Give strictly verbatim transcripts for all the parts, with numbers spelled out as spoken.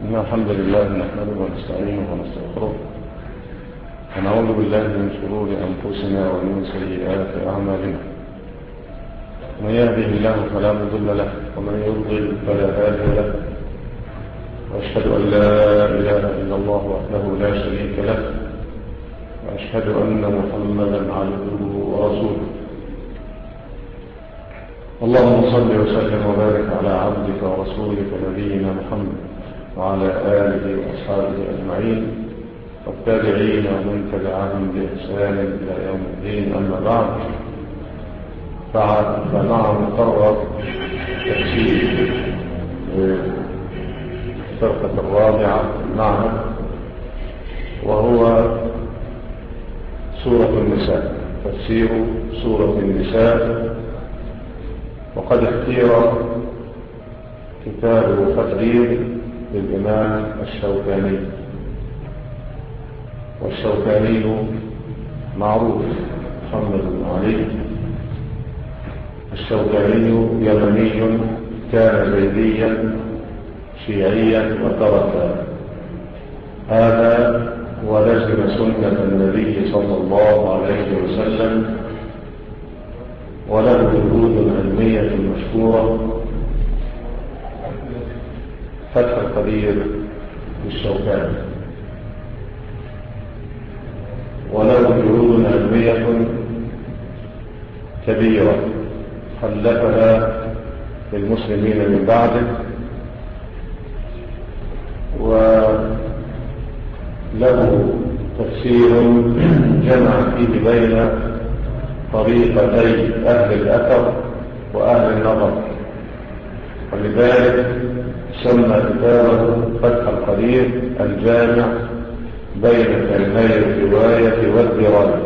إن الحمد لله نحمده ونستعينه ونستغفره ونعوذ بالله من شرور أنفسنا ومن سيئات أعمالنا. من يهده الله فلا مضل له ومن يضلل فلا هادي له، وأشهد أن لا إله إلا الله وحده لا شريك له، وأشهد أن محمدا عبده ورسوله. اللهم صل وسلم وبارك على عبدك ورسولك نبينا محمد وعلى آله وأصحابه أجمعين والتابعين ومن تبعهم بإحسان إلى يوم الدين. أما بعد، فمع مقرر تفسير الفرقة الرابعة معنا، وهو سورة النساء، تفسير سورة النساء. وقد اختير كتاب تقرير للإمام الشوكاني، والشوكاني معروف محمد بن علي الشوكاني، يمني كان زيديا شيعيا وترك هذا ولزم سنة النبي صلى الله عليه وسلم، وله جهود علمية مشهورة. فتح القدير للشوكاني، وله جهود علمية كبيرة خلفها للمسلمين من بعده، وله تفسير جمع فيه بين طريقتي أهل الأثر وأهل النظر، ولذلك سمى كتابه فتح القدير الجامع بين علمي الرواية والدراية.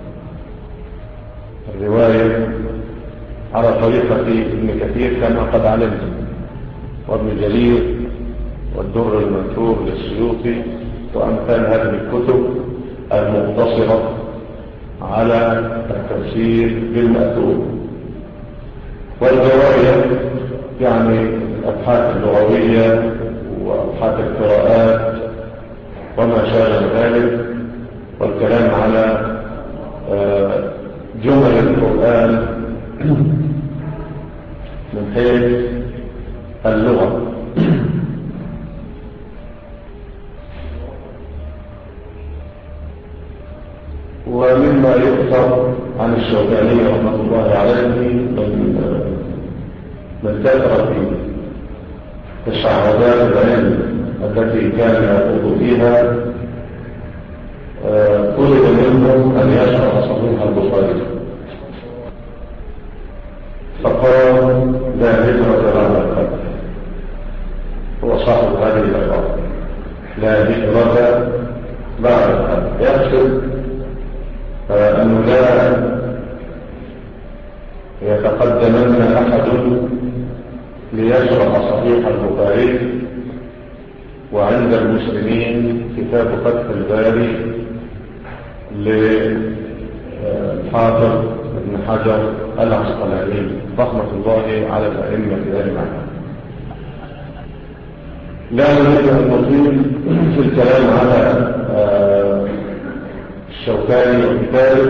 الرواية على طريقة ابن كثير كما قد علمت، وابن جرير والدر المنثور للسيوطي، وأمثال هذه الكتب المقتصرة على التفسير بالمأثور. والرواية يعني الأبحاث اللغوية وأبحاث القراءات وما شابه ذلك، والكلام على جمل القرآن من حيث اللغة. ومما يؤثر عن الشوكاني رحمة الله عليه من من كثرة تشعبات العلم التي كان يخوض فيها، طلب منه أن يشرح صحيح البخاري، فقال لا هجرة بعد الفتح. هو صاحب هذه الألفاظ، لا هجرة بعد الفتح، يقصد أنه لا يتقدمن أحد ليشرح صحيح البخاري وعند المسلمين كتاب فتح الباري للحافظ ابن حجر العسقلاني رحمة الله على الأئمة أجمعين. لا نريد أن نطيل في الكلام على الشوكاني وكتابه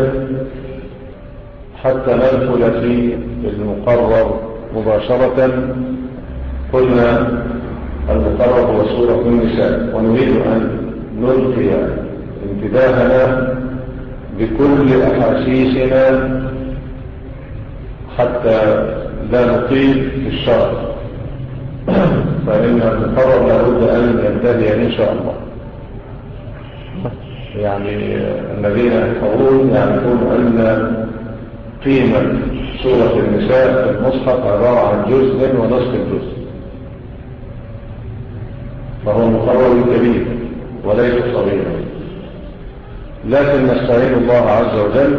حتى ندخل في المقرر مباشرة. قلنا المقرر هو سورة النساء، ونريد أن نلقي انتباهنا بكل أحاسيسنا حتى لا نطيل في الشرح، فإن المقرر لابد أن ينتهي إن شاء الله. يعني الذين يحفظون يعرفون أن قيمة سورة النساء في المصحف عبارة عن جزء ونصف الجزء، فهو مقرر كبير وليس صغيرا، لكن نستعين الله عز وجل.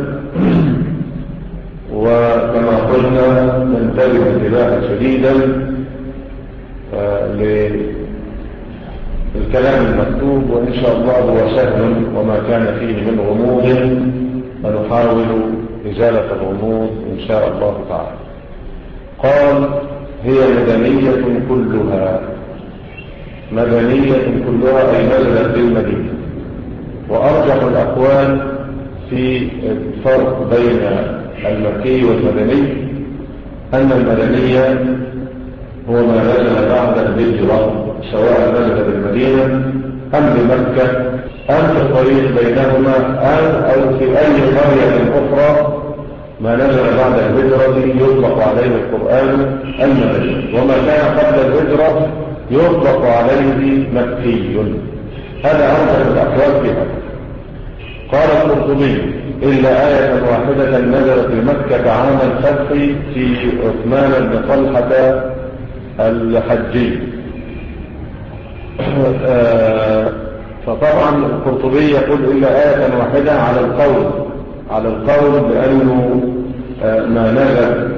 وكما قلنا ننتبه انتباها شديدا للكلام المكتوب، وإن شاء الله هو سهل، وما كان فيه من غموض فنحاول إزالة الغموض إن شاء الله تعالى. قال: هي مدنية كلها، مدنية كلها أي نزلت بالمدينة. وأرجح الأقوال في الفرق بين المكي والمدني أن المدنية هو ما نزل بعد الهجرة، سواء نزل بالمدينة أم بمكة أم في الطريق بينهما أم أو في أي قرية أخرى. ما نزل بعد الهجرة يطلق عليه القرآن المدني، وما كان قبل الهجرة يطلق عليه مكي. هذا أرجح الأقوال فيها. قال القرطبي: إلا آية واحدة نزلت بمكة عام الفتح في عثمان بن طلحة الحجي. فطبعا القرطبي يقول إلا آية واحدة على القول على القول بأنه ما نزل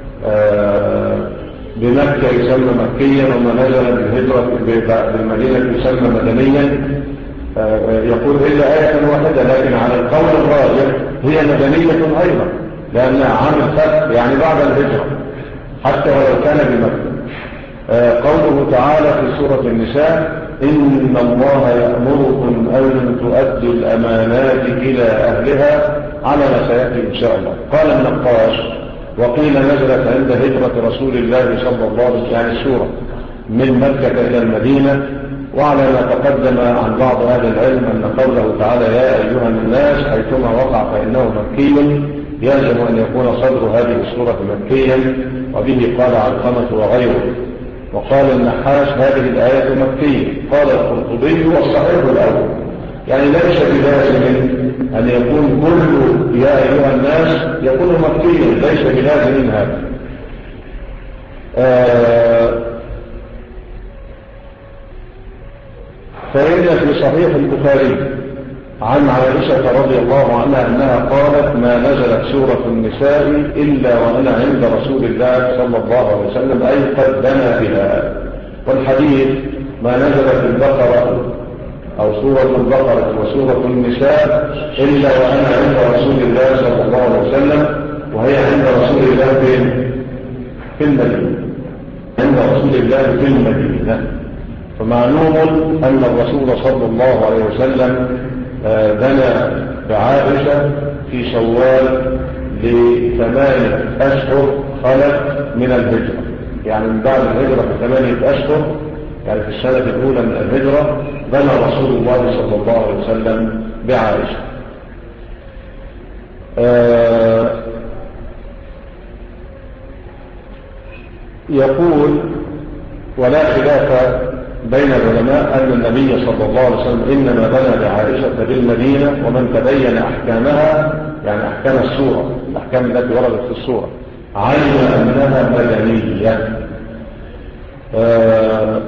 بمكة يسمى مكيا، وما نزل بالهجرة بالمدينة يسمى مدنيا. يقول إلا آية واحدة، لكن على القول الراجح هي مدنية أيضا، لأنها عام الفتح يعني بعد الهجرة حتى ولو كان بمكة. قوله تعالى في سورة النساء: إن الله يأمركم أن تؤدوا الأمانات إلى أهلها، على ما سيأتي إن شاء الله. قال النقاش: وقيل نزلت عند هجرة رسول الله صلى الله عليه وسلم، يعني السورة من مكة إلى المدينة. وعلى ما تقدم عن بعض أهل العلم أن قوله تعالى يا أيها الناس حيثما وقع فإنه مكي، يلزم أن يكون صدر هذه السورة مكيا، وبه قال علقمة وغيره. وقال النحاس هذه الآية مكية. قال القرطبي: والصحيح الأول، يعني ليس بلازم أن يكون كل يا أيها الناس يكون مكيا، ليس بلازم هذا. آه فإن في صحيح البخاري عن عائشة رضي الله عنها أنها قالت: ما نزلت سورة النساء إلا وأنا عند رسول الله صلى الله عليه وسلم، أي قد بنى بها. والحديث ما نزلت البقرة أو سورة البقرة وسورة النساء إلا وأنا عند رسول الله صلى الله عليه وسلم، وهي عند رسول الله في المدينة عند رسول الله في المدينة. فمعلوم أن الرسول صلى الله عليه وسلم بنى بعائشة في شوال لثمانية أشهر خلت من الهجرة، يعني من بعد الهجرة بثمانية أشهر، يعني في السنة الأولى من الهجرة بنى رسول الله صلى الله عليه وسلم بعائشة. آه يقول: ولا خلاف بين العلماء أن النبي صلى الله عليه وسلم إنما بنى بعائشة بالمدينة، ومن تبين أحكامها يعني أحكام السورة الأحكام التي وردت في السورة علم أنها مدنية آه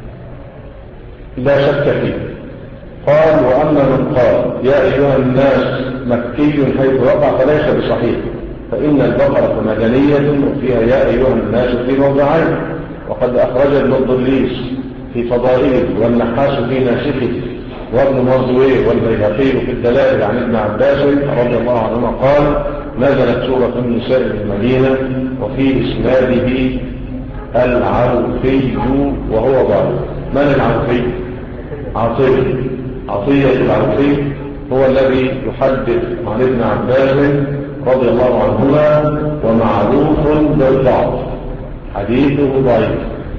لا شك فيه. قال: وأما من قال يا أيها الناس مكي حيث وقع فليس بصحيح، فإن البقرة مدنية وفيها يا أيها الناس في موضعين، وقد أخرج ابن الضليس في فضائله والنحاس في ناسخه وابن مردويه والبيهقي في الدلائل عن ابن عباس رضي الله عنهما قال: نزلت سورة النساء بالمدينة وفي إسناده العوفي وهو ضعيف. من العوفي؟ عطية عطية العوفي هو الذي يحدث عن ابن عباس رضي الله عنهما، ومعروف بالضعف، حديثه ضعيف.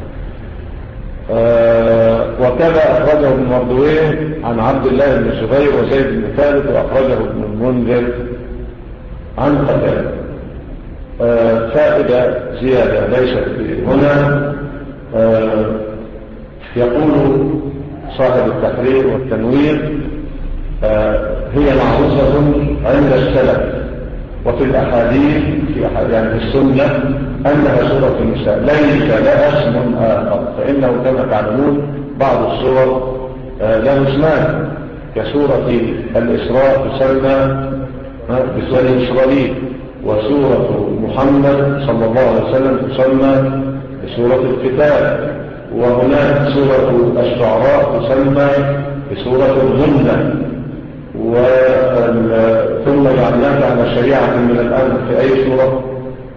آه وكذا أخرجه ابن مردويه عن عبد الله بن الزبير وزيد بن ثابت، وأخرجه ابن المنذر عن قتادة. آه فائدة زيادة ليست هنا. آه يقول صاحب التحرير والتنوير: آه هي معروفة عند السلف وفي الأحاديث في يعني في السنة أنها سورة النساء ليس لها اسم آخر، فإنه كما تعلمون بعض السور آه له اسمان، كسورة الإسراء تسمى بسورة إسرائيل، وسورة محمد صلى الله عليه وسلم تسمى بسورة الكتاب، وهناك سورة الشعراء تسمى بسورة الغنة. ثم جعلناك على شريعة من الأمر في أي سورة؟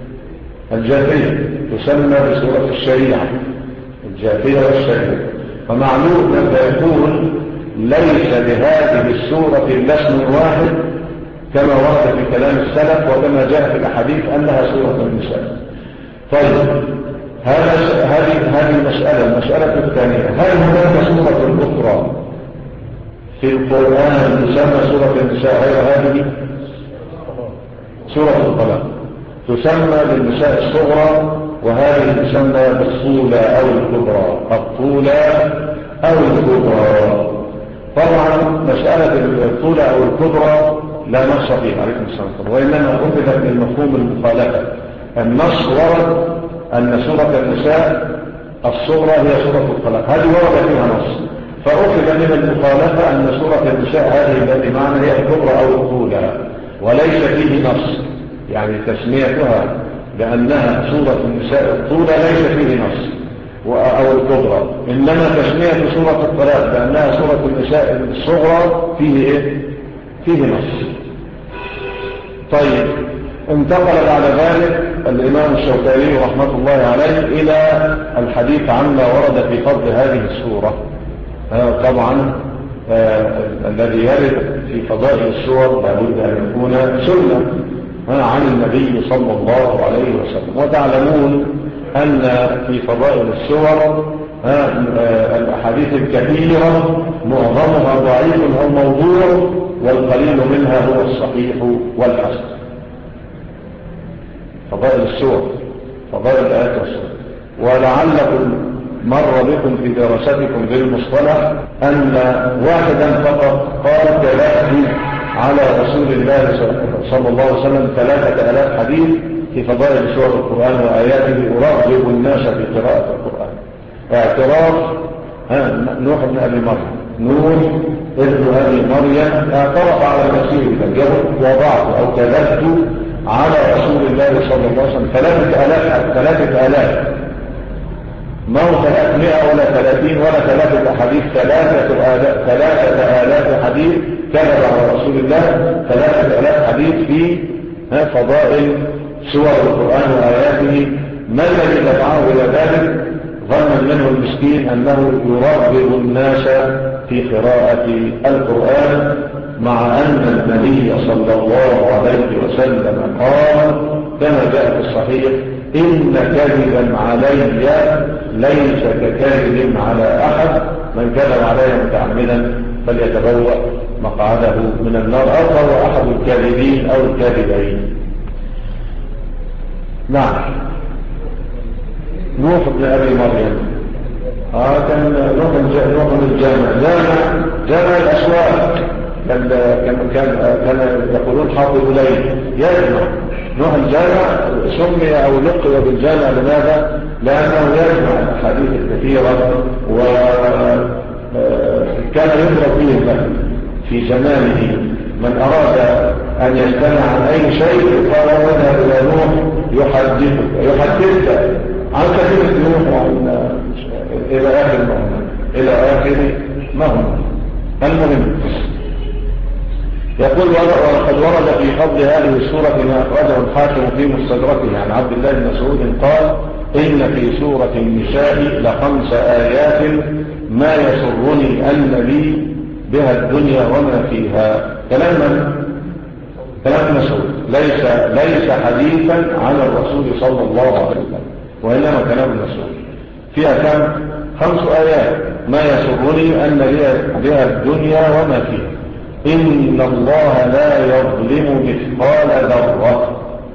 الجاثية تسمى بسورة الشريعة، الجاثية والشريعة. فمعلوم أن يكون ليس لهذه السورة إلا اسم واحد كما ورد في كلام السلف وكما جاء في الأحاديث أنها سورة النساء. طيب هذا هذه هذه المسألة. المسألة الثانية، هل هناك سورة أخرى في القرآن تسمى سورة النساء غير هذه؟ سورة الطلاق تسمى للنساء الصغرى، وهذه تسمى بالطولة أو الكبرى، الطولة أو الكبرى. طبعا مسألة الطولة أو الكبرى لا نص فيها عليكم السلام، وإنما أخذت من مفهوم المخالفة. النص ورد أن سورة النساء الصغرى هي سورة الطلاق، هذه ورد فيها نص، فأخذ من المخالفة أن سورة النساء هذه التي معنا هي الكبرى أو الطولة، وليس فيه نص، يعني تسميتها لأنها سورة النساء الطولة ليس فيه نص أو الكبرى، إنما تسمية سورة الطلاق لأنها سورة النساء الصغرى فيه إيه؟ فيه نص. طيب انتقل بعد ذلك الإمام الشوكاني رحمة الله عليه إلى الحديث عما ورد في فضل هذه السورة. طبعا آه الذي يرد في فضائل السور لابد أن يكون سنة عن النبي صلى الله عليه وسلم. وتعلمون أن في فضائل السور الأحاديث الكثيرة معظمها ضعيف أو موضوع، والقليل منها هو الصحيح والحسن. فضائل السور، فضائل الآيات والسور. ولعلكم مر بكم في دراستكم بالمصطلح أن واحدا فقط قال كذبت على رسول الله صلى الله عليه وسلم ثلاثة آلاف حديث في فضائل سور القرآن وآياته أرغب الناس في قراءة القرآن. اعتراف نوح بن أبي مريم، نوح ابن أبي مريم اعترف على نفسه بالكذب وضعت أو كذبت على رسول الله صلى الله عليه وسلم ثلاثة آلاف ثلاثة آلاف ما هو ثلاثمائة ولا ثلاثين ولا ثلاثة أحاديث، ثلاثة آلاف ثلاثة آلاف حديث كذب على رسول الله، ثلاثة آلاف حديث في فضائل سور القرآن وآياته. ما الذي دفعه إلى ذلك؟ ظنا منه المسكين أنه يرغب الناس في قراءة القرآن، مع أن النبي صلى الله عليه وسلم قال كما جاء في الصحيح إن كذبا علي ليس ككذب على أحد، من كذب علي متعمدا فليتبوأ مقعده من النار، أو هو أحد الكاذبين أو الكاذبين. نعم. نوح بن أبي مريم آه كان نوح نوح الجامع جامع جامع الأسواق، كان كان كان كان يقولون حافظ ليل يجمع. نوح الجامع سمي أو لقب بالجامع لماذا؟ لأنه يجمع الأحاديث الكثيرة، وكان يضرب فيه المثل في زمانه. من أراد أن يستمع عن أي شيء قال اذهب إلى نوح يحدثك يحدثك عن كثير نوح وعن إلى آخر ما إلى آخر ما هو. المهم يقول وقد ورد في فضل هذه السورة ما أخرجه الحاكم في مستدركه عن عبد الله بن مسعود قال إن في سورة النساء لخمس آيات ما يسرني أن لي بها الدنيا وما فيها. كلام من؟ كلام مسعود، ليس ليس حديثا عن الرسول صلى الله عليه وسلم، وإنما كلام مسعود. فيها كم؟ خمس آيات ما يسرني أن لي بها الدنيا وما فيها. إن الله لا يظلم مثقال ذرة.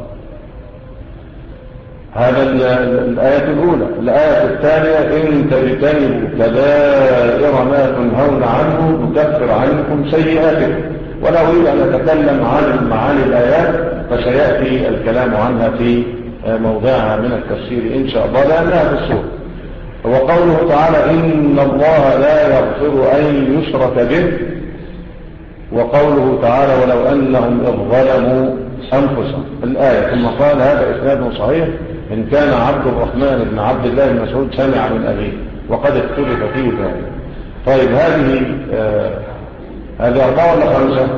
هذا الآية الأولى. الآية الثانية إن تجتنبوا كبائر ما تنهون عنه نكفر عنكم سيئاتكم. ولا أريد أن أتكلم عن معاني الآيات فسيأتي الكلام عنها في موضعها من التفسير إن شاء الله لأنها في السورة. وقوله تعالى إن الله لا يغفر أن يشرك به، وقوله تعالى ولو أنهم إذ ظلموا أنفسهم الآية. ثم قال هذا إسناد صحيح إن كان عبد الرحمن بن عبد الله بن مسعود سمع من أبيه، وقد اختلف فيه ذلك. طيب هذه آه هذه أربعة ولا خمسة؟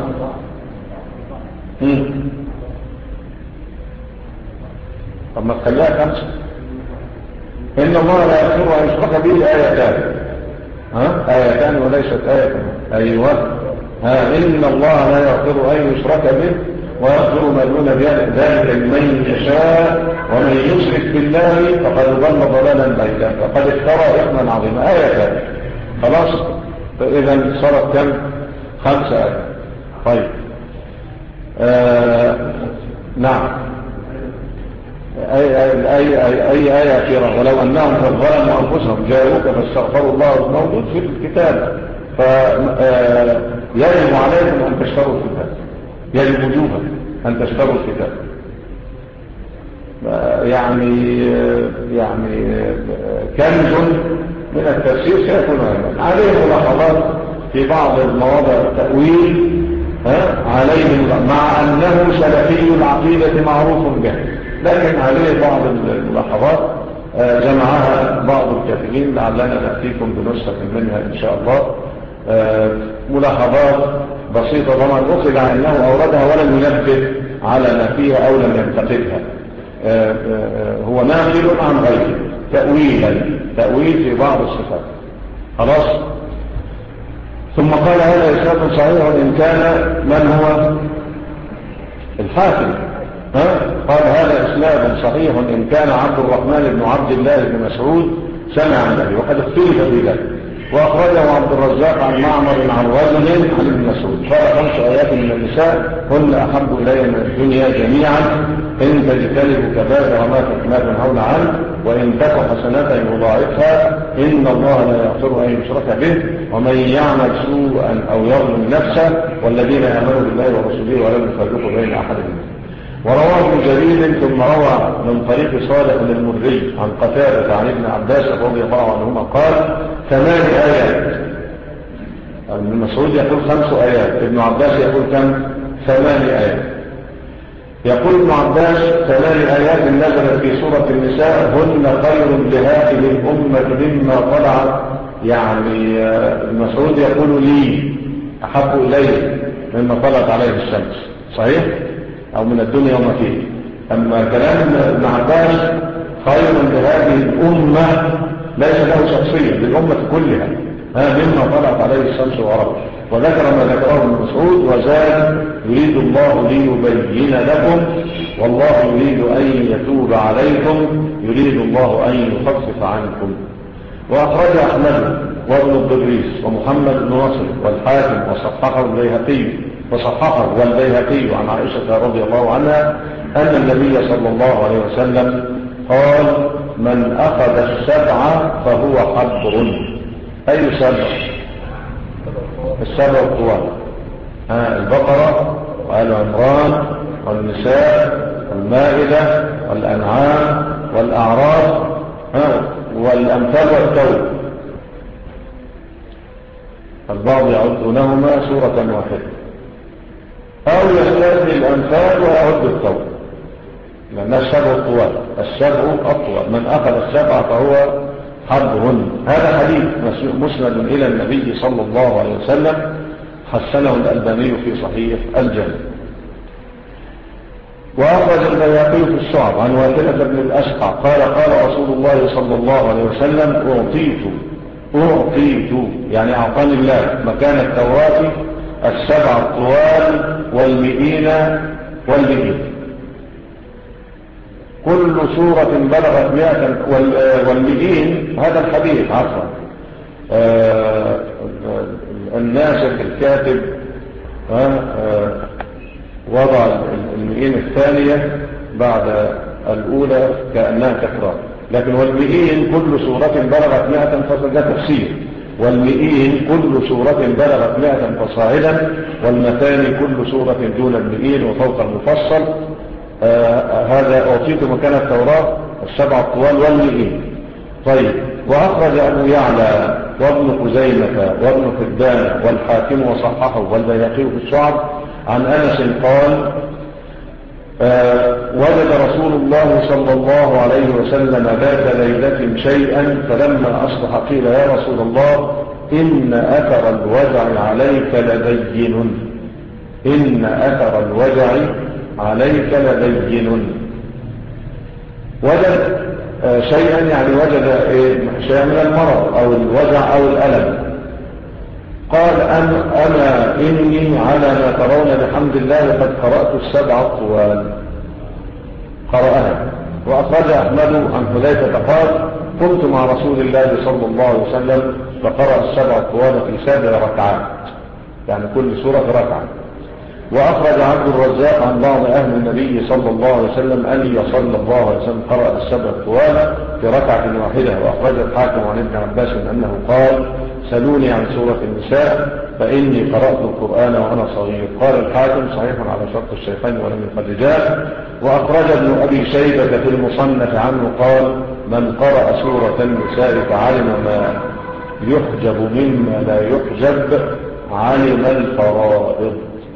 طب ما تخليها خمسة. إن الله لا يغفر أن يشرك به آيتان. ها آيتان وليست آية. أيوة. ها إن الله لا يغفر أن يشرك به ويغفر ما دون ذلك لمن يشاء ومن يشرك بالله فقد ضل ضلالا بعيدا فقد افترى إثما عظيما. آيتان خلاص. فإذا صارت كم؟ خمسة آية. طيب آه نعم. أي, أي, أي, أي, أي آية أخيرة ولو أنهم قد ظلموا أنفسهم جاءوك فاستغفروا الله موجود في الكتاب. فيجب عليكم أن تشتروا الكتاب. يجب وجوبا أن تشتروا الكتاب. يعني يعني كنز من التفسير سيكون عليه ملاحظات في بعض المواضع التأويل عليه مع أنه سلفي العقيدة معروف به لكن عليه بعض الملاحظات جمعها بعض الكاتبين لعلنا نأتيكم بنسخة منها إن شاء الله. ملاحظات بسيطة طبعا أخذ أنه أوردها ولم ينبه على ما فيها أو لم ينتقدها. هو ناقل عن غيره تأويلا تأويل في بعض الصفات. خلاص. ثم قال هذا إسناد صحيح إن كان من هو الحاكم. ها؟ قال هذا إسناد صحيح إن كان عبد الرحمن بن عبد الله بن مسعود سمع عن النبي وقد اختلف في ذلك. وأخرجه عبد الرزاق عن معمر عن رجل عن ابن مسعود قال خمس آيات من النساء هن أحب إلي من الدنيا جميعا إن تجتنبوا كبائر ما تنهون عنه وإن تك حسنة يضاعفها إن الله لا يغفر أن يشرك به ومن يعمل سوءا أو يظلم نفسه والذين آمنوا بالله ورسوله ولم يفرقوا بين أحد منهم. ورواه ابن جرير ثم روى من طريق صالح المري عن قتادة عن ابن عباس رضي الله عنهما قال ثمان آيات. ابن مسعود يقول خمس آيات ابن عباس يقول كم؟ ثمان آيات. يقول ابن عباس ثمان آيات نزلت في سورة النساء هن خير لهذه الأمة مما طلعت. يعني ابن مسعود يقول لي أحب إليه مما طلعت عليه الشمس. صحيح؟ أو من الدنيا وما فيه. أما كلام ابن عباس خير لهذه الأمة ليس له شخصية للأمة كلها مما طلعت عليه الشمس وغربت. وذكر ما ذكره ابن مسعود وزاد يريد الله ليبين لكم والله يريد أن يتوب عليكم يريد الله أن يخفف عنكم. وأخرج أحمد وابن الضريس ومحمد بن نصر والحاكم وصححه البيهقي وصححه والبيهقي عن عائشة رضي الله عنها أن النبي صلى الله عليه وسلم قال من أخذ السبع فهو حبر. أي سبع؟ السبع الطوال البقرة وآل عمران والنساء والمائدة والأنعام والأعراف والأمثال والتوبة. البعض يعدونهما سورة واحدة أو يستثني الأمثال ويعد التوبة لأنها السبع الطوال. السبع الطوال من أخذ السبع فهو حبر. هذا حديث مسند إلى النبي صلى الله عليه وسلم حسنه الألباني في صحيح الجامع. وأخرج البيهقي في الشعب عن واثلة بن الأشقع قال قال رسول الله صلى الله عليه وسلم أعطيت أعطيت يعني أعطاني الله مكان التوراة السبع الطوال والمئين والمئين. كل سورة بلغت مئة والمئين. هذا الحديث عفوا آه الناسخ الكاتب آه وضع المئين الثانية بعد الأولى كأنها تكرار لكن والمئين كل سورة بلغت مئة فصاعدا تفسير. والمئين كل سورة بلغت مئة فصاعدا والمثاني كل سورة دون المئين وفوق المفصل. آه هذا أعطيت مكان التوراة السبع الطوال والمئين. طيب. وأخرج أبو يعلى وابن خزيمة وابن حبان والحاكم وصححه والبيهقي في الشعب عن أنس قال آه وجد رسول الله صلى الله عليه وسلم ذات ليلة شيئا فلما أصبح قيل يا رسول الله إن أثر الوجع عليك لبين إن أثر الوجع عليك لبين. وجد آه شيئا يعني وجد إيه شيئا من المرض أو الوجع أو الألم أنا, أنا إني على ما ترون بحمد الله قد قرأت السبع الطوال قرأها. وأخرج أحمد عن حذيفة قال كنت مع رسول الله صلى الله عليه وسلم فقرأ السبع الطوال في سبع ركعات، يعني كل سورة ركعة. وأخرج عبد الرزاق عن بعض أهل النبي صلى الله عليه وسلم أن صلى الله عليه وسلم قرأ السبع الطوال في ركعة واحدة. وأخرج الحاكم عن ابن عباس أنه قال سلوني عن سورة النساء فإني قرأت القرآن وأنا صغير. قال الحاكم صحيح على شرط الشيخين ولم يخرجاه. وأخرج ابن أبي شيبة في المصنف عنه قال من قرأ سورة النساء فعلم ما يحجب مما لا يحجب علم الفرائض.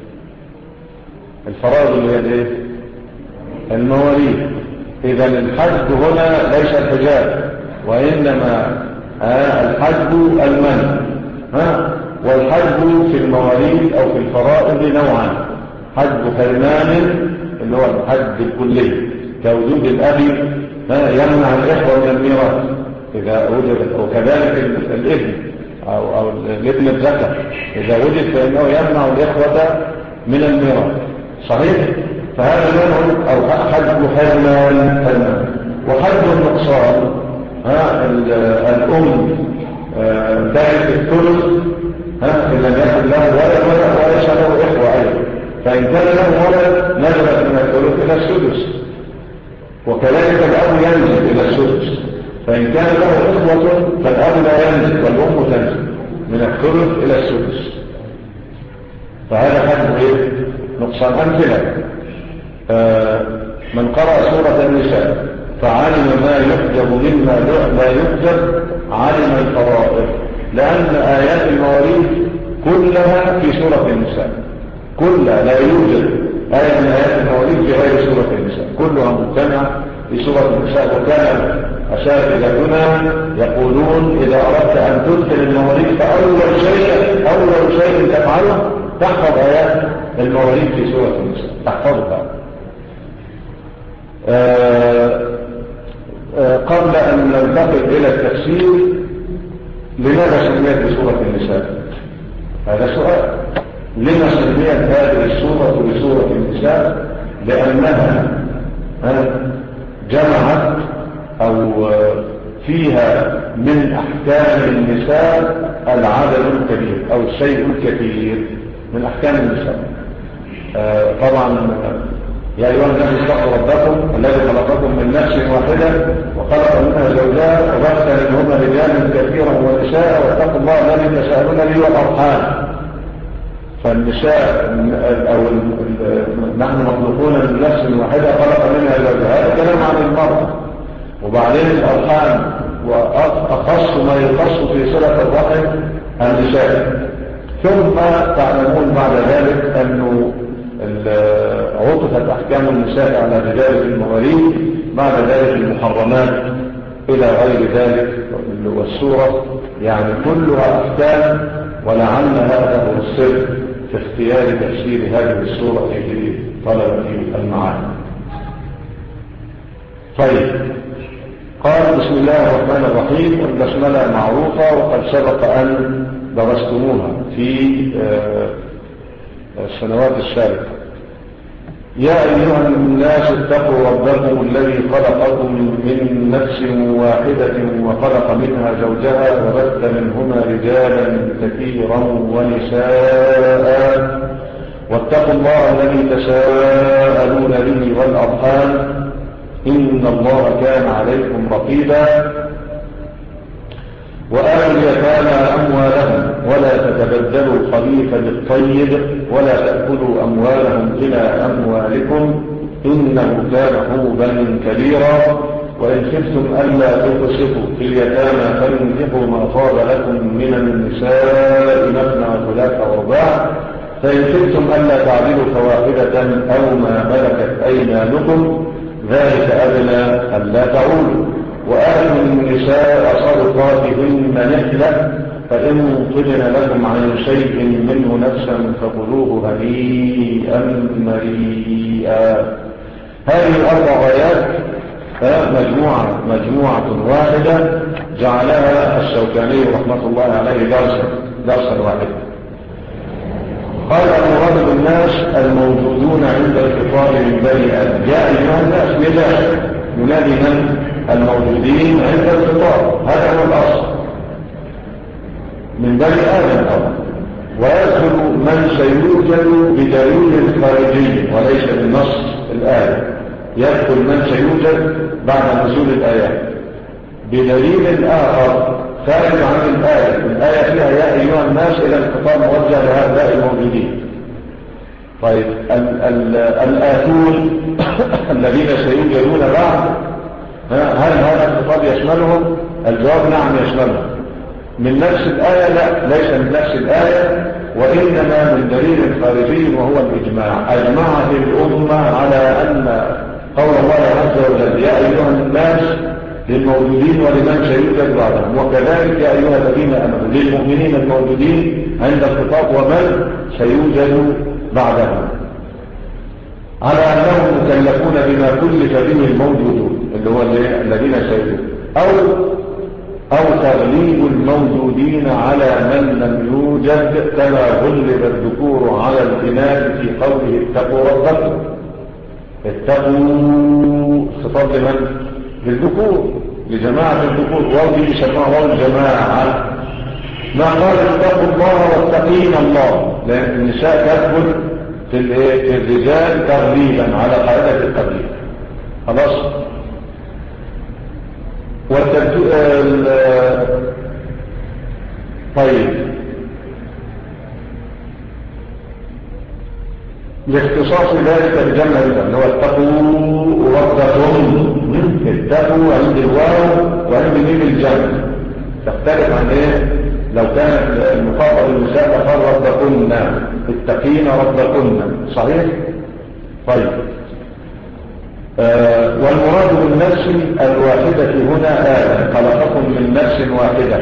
الفرائض اللي هي الايه؟ المواريث. إذا الحجب هنا ليس الحجاب، وإنما آه الحجب المنع. ها والحجب في المواريث أو في الفرائض نوعان: حجب حرمان اللي هو الحجب الكلي كوجود الأب يمنع الإخوة من الميراث إذا وجد، وكذلك الابن أو, أو الابن الذكر إذا وجد فإنه يمنع الإخوة من الميراث. صحيح؟ فهذا منه أو حجب حرمان حرمان. وحجب النقصان ها الأم ترث الثلث ها إن لم يكن له ولد وليس له إخوة أيضا، فإن كان له ولد نزلت من الثلث إلى السدس، وكذلك الأب ينزل إلى السدس. فإن كان له إخوة فالأب لا ينزل والأم تنزل من الثلث إلى السدس. فهذا حجب إيه؟ نقصان. أمثلة آه من قرأ سورة النساء فعلم ما يحجب مما لا يحجب علم الفرائض، لأن آيات المواريث كلها في سورة النساء، كلها لا يوجد آية من آيات المواريث في غير سورة النساء، كلها مجتمعة في سورة النساء. وكان أساتذتنا يقولون إذا أردت أن تدخل المواريث فأول شيء أول شيء تفعله تحفظ آيات المواريث في سورة النساء، تحفظها. آه آه قبل أن ننتقل إلى التفسير، لماذا سميت بسورة النساء؟ هذا سؤال. لما سميت هذه السورة بسورة النساء؟ لأنها جمعت أو فيها من أحكام النساء العدد الكبير أو الشيء الكثير من أحكام النساء. آه طبعا يا أيها الناس اتقوا ربكم الذي خلقكم من نفس واحدة وخلق منها زوجها وبث منهما رجالا كثيرا ونساء واتقوا الله الذي تساءلون به والأرحام. فالنساء أو نحن مخلوقون من نفس واحدة خلق منها زوجها، هذا كلام عن المرأة. وبعدين الأرحام وأخص ما يخص في صلة الرحم النساء. ثم تعلمون بعد ذلك أنه عطفت أحكام النساء على رجال المواريث، بعد ذلك المحرمات إلى غير ذلك، والسورة يعني كلها أحكام. ولعل هذا هو السر في اختيار تفسير هذه السورة في طلبة المعاني. طيب، قال بسم الله الرحمن الرحيم. والبسملة معروفة وقد سبق أن درستموها في السنوات السابقة. يا أيها الناس اتقوا ربكم الذي خلقكم من نفس واحدة وخلق منها زوجها وبث منهما رجالا كثيرا ونساء واتقوا الله الذي تساءلون به والأرحام إن الله كان عليكم رقيبا. وآتوا اليتامى أموالهم ولا تتبدلوا الخبيث بالطيب ولا تأكلوا أموالهم إلى أموالكم إنه كان حوبا كبيرا. وإن خفتم ألا تقسطوا في اليتامى فانكحوا ما طاب لكم من النساء مثنى وثلاث ورباع، فإن خفتم ألا تعدلوا فواحدة أو ما ملكت أيمانكم ذلك أدنى ألا تعولوا. وآتوا النساء صدقاتهن نحلة فإن طبن لكم عن شيء منه نفسا فكلوه هنيئا مريئا. هذه الأربع آيات مجموعة مجموعة واحدة جعلها الشوكاني رحمة الله عليه درسا درسا واحدا. قال المراد بالناس الموجودون عند الخطاب من بني آدم. يا أيها الناس نداء ينادي من؟ الموجودين عند الخطاب، هذا هو الأصل من بني آدم طبعا. ويدخل من سيوجد بدليل خارجي وليس بالنص الآية، يدخل من سيوجد بعد نزول الآيات بدليل آخر خارج عن الآية. الآية فيها يا أيها الناس إلى الخطاب موجه لهؤلاء الموجودين. طيب ال ال الآتون الذين سيوجدون بعد، هل هذا الخطاب يشملهم؟ الجواب نعم يشملهم. من نفس الآية؟ لا، ليس من نفس الآية، وإنما من دليل خارجي وهو الإجماع. أجمعت الأمة على أن قول الله عز وجل يا أيها الناس للموجودين ولمن سيوجد بعدهم، وكذلك يا أيها الذين آمنوا للمؤمنين الموجودين عند الخطاب ومن سيوجد بعدهم، على أنهم مكلفون بما كلف به الموجودون اللي هو الذين سيوجدون، أو أو تغليب الموجودين على من لم يوجد كما غلب الذكور على الإناث في قوله اتقوا ربكم. اتقوا خطاب لمن؟ للذكور، لجماعة الذكور، وردي يسمى واو الجماعة. ما قال اتقوا الله واتقين الله، لأن النساء تدخل في, في الرجال تغليبا على قاعدة التغليب. خلاص. والتبديل طيب لاختصاص ذلك بجمع اللي هو اتقوا ربكم. اتقوا عند الواو وعند ميم الجمع تختلف عن ايه؟ لو كان المخاطب النساء فقال ربكن، اتقين ربكن، صحيح؟ طيب آه والمراد بالنفس الواحدة هنا آدم خلقكم من نفس واحدة.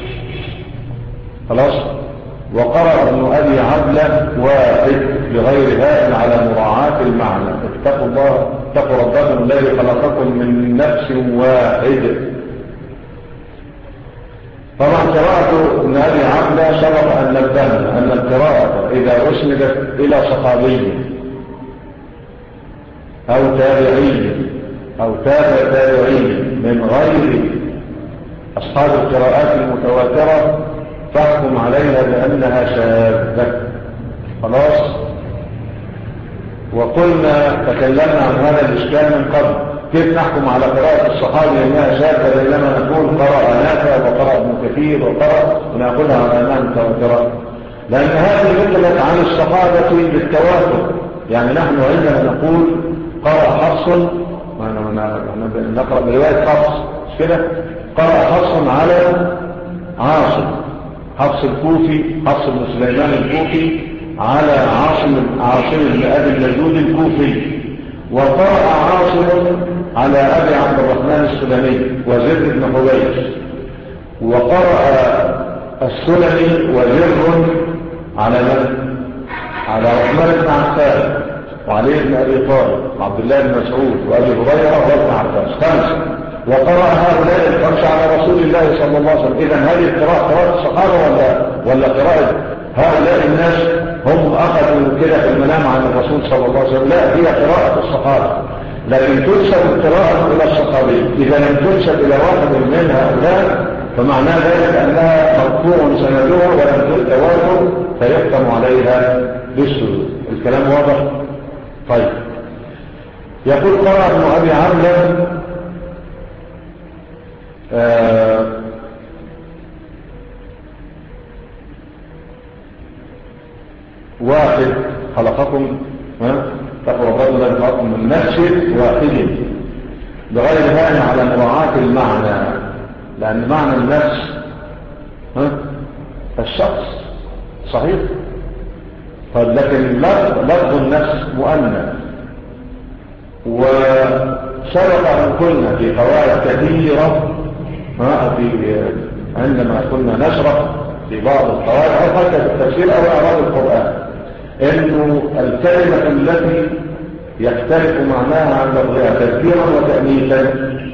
خلاص. وقرأ ابن أبي عبلة واحد بغير هاء على مراعاة المعنى. اتقوا الله اتقوا ربكم الذي خلقكم من نفس واحدة. طبعا قراءة ابن أبي عبلة سبق أن نبهنا أن القراءة إذا أسندت إلى صحابي أو تابعي أو تابع تابعي من غير أصحاب القراءات المتواترة تحكم عليها بأنها شاذة. خلاص. وقلنا تكلمنا عن هذا الإشكال من قبل، كيف نحكم على قراءة الصحابي أنها شاذة بينما نقول قرأ نافع وقرأ ابن كثير وقرأ ونأخذها على أنها متواترة؟ لأن هذه نقلت عن الصحابة بالتواتر. يعني نحن عندما نقول قرأ حفص، نقرأ برواية حفص مش كده؟ قرأ حفص على عاصم، حفص الكوفي، حفص بن سليمان الكوفي على عاصم عاصم بن أبي النجود الكوفي، وقرأ عاصم على أبي عبد الرحمن السلمي وزر بن حبيش، وقرأ السلمي وزر على من؟ على عثمان بن عفان وعلي بن أبي طالب وعبد الله بن مسعود وأبي هريرة وابن عباس، خمسة. وقرأ هؤلاء الخمسة على رسول الله صلى الله عليه وسلم. إذن هذه القراءة قراءة الصحابة ولا ولا قراءة هؤلاء الناس هم أخذوا كده في المنام عن الرسول صلى الله عليه وسلم؟ لا، هي قراءة الصحابة، لكن تنسب القراءة إلى الصحابي. إذا لم تنسب إلى واحد من هؤلاء فمعنى ذلك أنها مرفوع سندها ولم تتواتر فيحكم عليها بالسجود. الكلام واضح؟ طيب. يقول قرأ ابن أبي عبلة آه واحد خلقكم تقوى الرجل الذي خلقكم من نفس واحد بغير هان على مراعاة المعنى، لأن معنى النفس ها الشخص صحيح. طيب لكن لفظ النفس مؤنث، وسبق أن قلنا في قواعد كثيرة ها في عندما كنا نشرح في بعض القواعد أو حتى في التفسير أو أعراض القرآن إنه الكلمة التي يختلف معناها عن لفظها تذكيرا وتأنيثا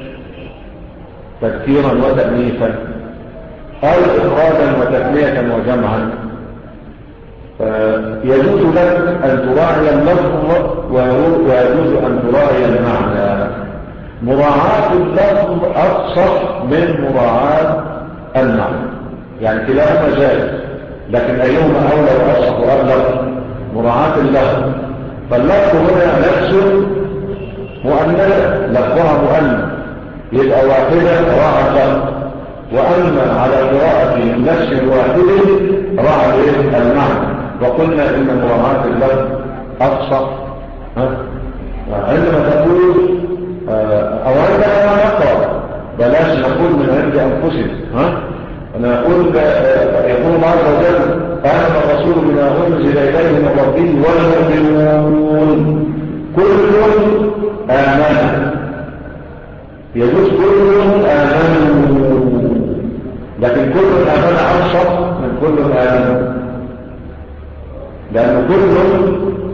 تذكيرا وتأنيثا أو إفرادا وتثنية وجمعا، يجوز لك أن تراعي اللفظ ويجوز أن تراعي المعنى. مراعاة اللفظ أقصر من مراعاة المعنى، يعني كلاهما جائز، لكن أيهما أولى وأصح وأبلغ؟ مراعاة اللفظ. فاللفظ هنا نفسه مؤنثة، لفظها مؤنث، يبقى واحدة راعى اللفظ، وأما على قراءة نفس واحد راعى المعنى. وقلنا إن مراعاة اللفظ أقصر. عندما تقول أو عندما نقرأ، بلاش نقول من عند أنفسنا، ها؟ أنا أقول يقول الله عز وجل: آمن الرسول بما أنزل إليه من ربه والمؤمنون كل آمن. يجوز كل آمنوا، لكن كل آمن أبسط من كل آمن، لأن كل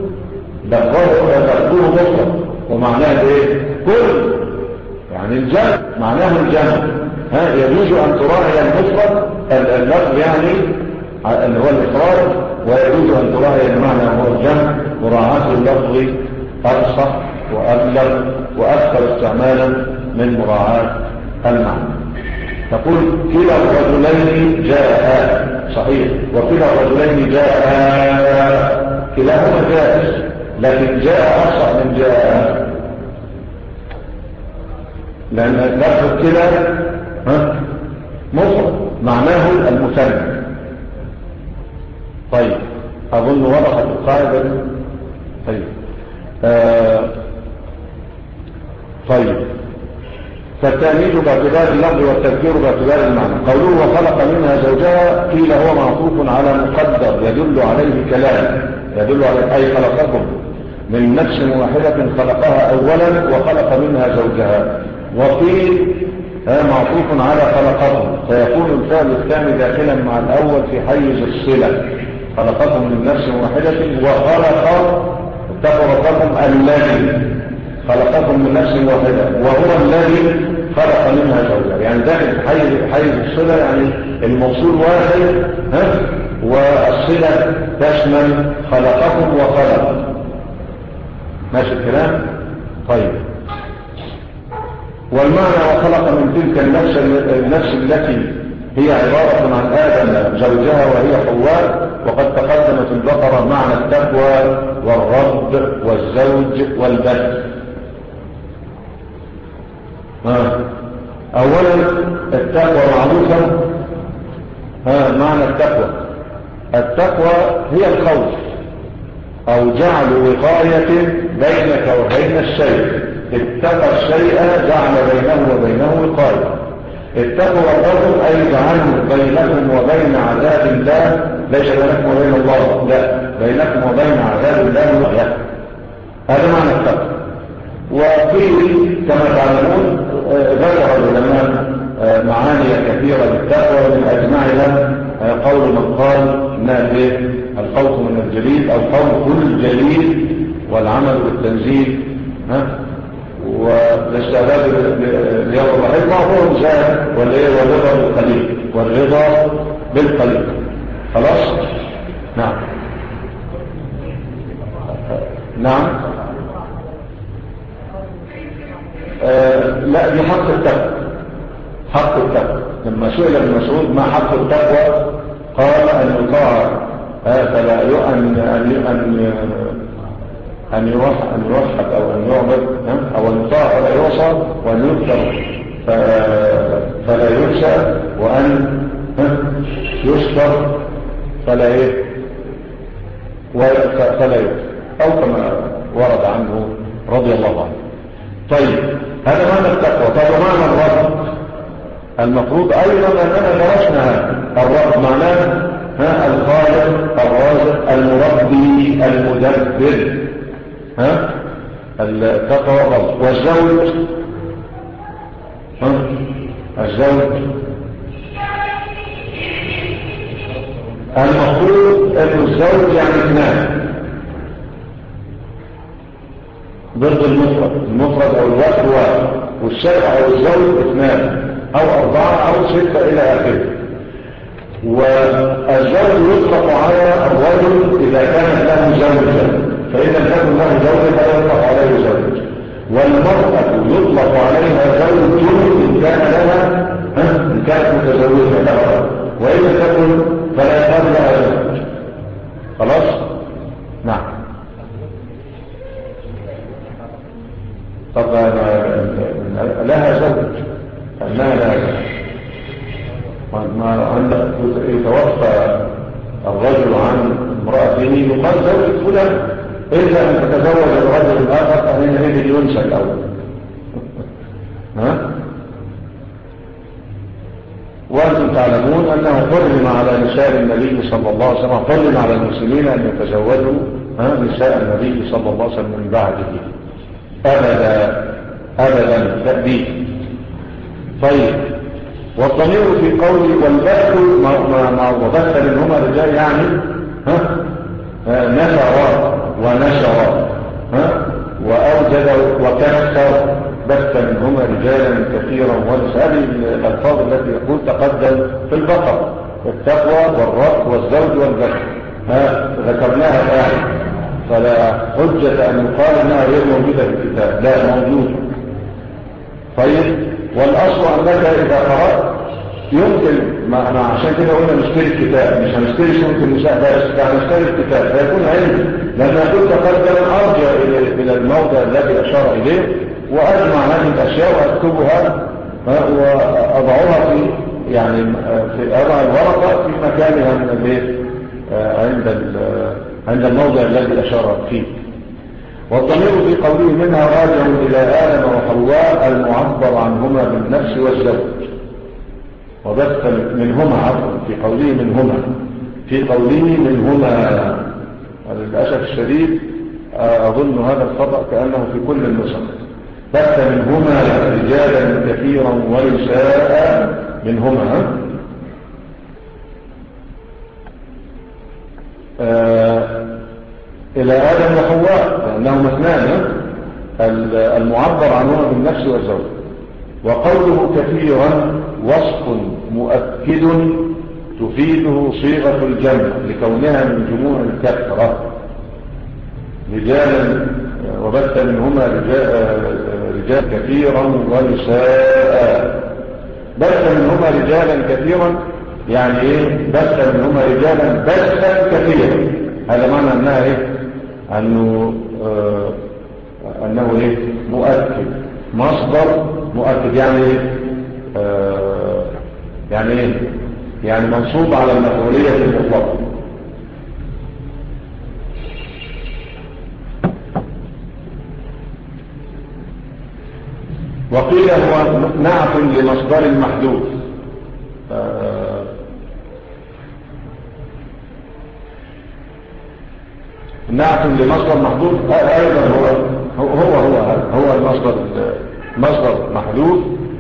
لفظه مطلق ومعناه إيه؟ كل يعني الجمع، معناه الجمع. ها يجوز أن تراعي المفرد اللفظ يعني اللي هو الإفراد، ويجوز أن تراعي المعنى هو الجمع. مراعاة اللفظ أبسط وأبلغ وأكثر استعمالا من مراعاة المعنى. تقول كلا الرجلين جاء، صحيح، وكلا الرجلين جاء، كلاهما جائز، لكن جاء أصح من جاء، لأن لفظ كلا مفرد معناه المثنى. طيب أظن وضحت القاعدة. طيب آه طيب فالتأنيث باعتبار اللفظ والتذكير باعتبار المعنى. قوله وخلق منها زوجها قيل هو معطوف على مقدر يدل عليه كلام، يدل على أي خلقكم من نفس واحدة خلقها أولا وخلق منها زوجها، وقيل معطوف على خلقكم، فيكون الفعل الثاني داخلا مع الأول في حيز الصلة. خلقكم من نفس واحدة وخلق تفرقكم الذي خلقكم من نفس واحدة وهو الذي خلق منها زوجها، يعني داخل حيز حيز الصلة، يعني الموصول واحد ها، والصلة تشمل خلقكم وخلق. ماشي الكلام؟ طيب والمعنى وخلق من تلك النفس النفس التي هي عبارة عن آدم زوجها وهي حواء، وقد تقدم في البقرة معنى التقوى والرب والزوج والبث. أولا التقوى معروفة. ها معنى التقوى، التقوى هي الخوف أو جعل وقاية بينك وبين الشيء. اتقى الشيء جعل بينه وبينه وقاية. اتقوا ربكم أي جعلوا بينكم وبين عذاب الله، ليس بينكم وبين الله، لا، بينكم وبين عذاب الله وحده. هذا معنى التقوى. وقيل كما تعلمون ذكر العلماء معاني كثيرة للتقوى، ومن أجمعها قول من قال إنها الخوف من الجليل أو خوف الجليل والعمل بالتنزيل، ها، والاستعداد ليوم الرحيل معروف زاد، والرضا بالقليل والرضا بالقليل. خلاص؟ نعم نعم آه لا، دي حق التقوى. حق التقوى لما سئل ابن مسعود ما حق التقوى قال أن يطاع فلا أن أن أن يوحد أن يوحد أو أن يعبد أو أن يطاع فلا يعصى، وأن يذكر فلا ينسى، وأن يشكر فلا إيه فلا يكفر، أو كما ورد عنه رضي الله عنه. طيب هذا معنى التقوى. طيب معنى الرب المفروض أيضا أننا درسنا الرب معناه ها الخالق الرازق المربي المدبر، ها التقوى الرب. والزوج ها الزوج المفروض أن الزوج يعني اثنان ضد المفرد، المفرد أو الوقت واحد، والشرع أو الزوج اثنان أو أربعة أو ستة إلى آخره. والزوج يطلق على الرجل إذا كانت له زوجة، فإن لم تكن له زوجة فلا يطلق عليه زوج. والمرأة يطلق عليها زوج إن كان لها إن كانت متزوجة لها، وإن لم تكن فلا يقال لها زوج. خلاص؟ نعم. طب لها زوج أنها لها زوج، ما عندك يتوفى الرجل عن امرأته يقال زوج فلان، إلا أن تتزوج الرجل الآخر فإنه ينسى الأول. ها؟ وأنتم تعلمون أنه حرم على نساء النبي صلى الله عليه وسلم، حرم على المسلمين أن يتزوجوا نساء النبي صلى الله عليه وسلم من بعده أبدا أبدا تأبيد. طيب، والضمير في قولي والبث ما وبث منهما رجال يعني ها نشر ونشر ها وأوجد وكسر، بث منهما رجالا كثيرا ونساء. هذه الألفاظ التي يقول تقدم في البقرة، التقوى والرب والزوج والبث، ها ذكرناها الآن، فلا حجة أن يقال أنها غير موجودة في الكتاب، لا موجودة. طيب، والأصل أنك إذا قرأت يمكن ما أنا عشان كده قلنا نشتري الكتاب، مش هنشتري سورة النساء بس، هنشتري الكتاب فيكون عندي، لأن أقول تقدم أرجع إلى الموضع الذي أشار إليه وأجمع هذه الأشياء وأكتبها وأضعها في يعني في أضع الورقة في مكانها من البيت عند عند الموضع الذي أشار فيه. والضمير في قوله منها راجع إلى آدم وحواء المعبر عنهما بالنفس والزوج، وبث منهما عفوا في قوله منهما في قوله منهما. للأسف الشديد أظن هذا الخطأ كأنه في كل النسخ، بث منهما رجالا كثيرا ونساء منهما. آه إلى آدم وحواء لأنهما اثنان المعبر عنهما بالنفس والزوج. وقوله كثيرا وصف مؤكد تفيده صيغة الجمع لكونها من جموع الكثرة، رجالا وبث منهما رجال, رجال كثيرا ونساء. بث منهما رجالا كثيرا يعني ايه؟ بث منهما رجالا بثا كثيرا، هذا معنى انها ايه؟ انه آه انه ايه؟ مؤكد، مصدر مؤكد يعني ايه؟ آه يعني ايه؟ يعني منصوب على المفعولية المطلقة. وقيل هو نعت لمصدر محذوف. آه نعت لمصدر محذوف ايضا هو هو هو هو المصدر مصدر محذوف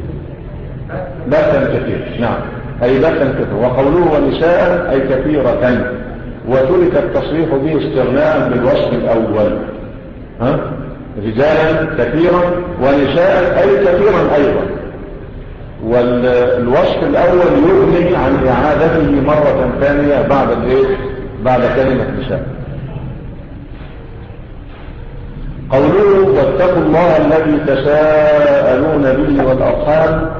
بثا كثير. نعم، اي بثا كثير. وقوله ونساء اي كثيرة، وترك التصريح به استغناء بالوصف الاول. ها رجالا كثيرا ونساء اي كثيرا ايضا، والوصف الاول يغني عن اعادته مرة ثانية بعد الايه؟ بعد كلمة نساء. قوله واتقوا الله الذي تساءلون به والأرحام،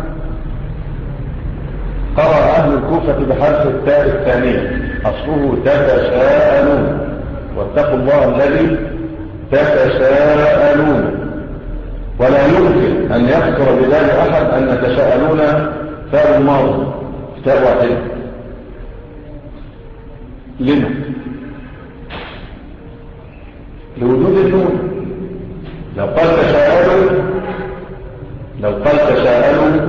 قرأ أهل الكوفة بحرف التاء الثانية، أصله تتساءلون. واتقوا الله الذي تتساءلون، ولا يمكن أن يذكر بذلك أحد أن تساءلون فاء الماضي تاء واحدة. لما؟ لوجود النون. لو قال تساءلوا لو قال تساءلوا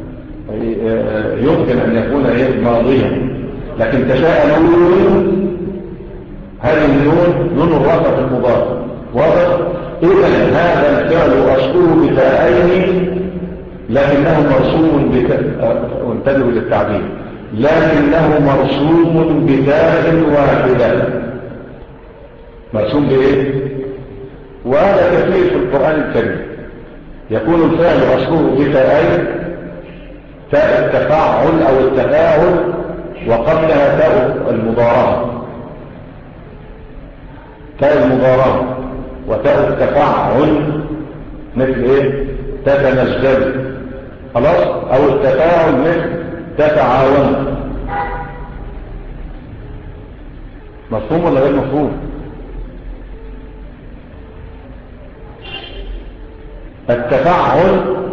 يمكن أن يكون ماضيا، لكن تساءلون هذه النون نون الرفع في المضارع واضح. إذن هذا الفعل أصله بتاءين لكنه مرسوم بتاء، وانتبهوا للتعبير، لكنه مرسوم بتاء واحدة. مرسوم بإيه؟ وهذا كثير في القرآن الكريم، يكون الفعل أصله بتاءين، تاء التفاعل أو التفاعل وقبلها تاء المضارعة. تاء المضارعة وتاء التفاعل مثل ايه؟ تتنزل، خلاص، او التفاعل مثل تتعاون. مفهوم ولا غير مفهوم؟ التفاعل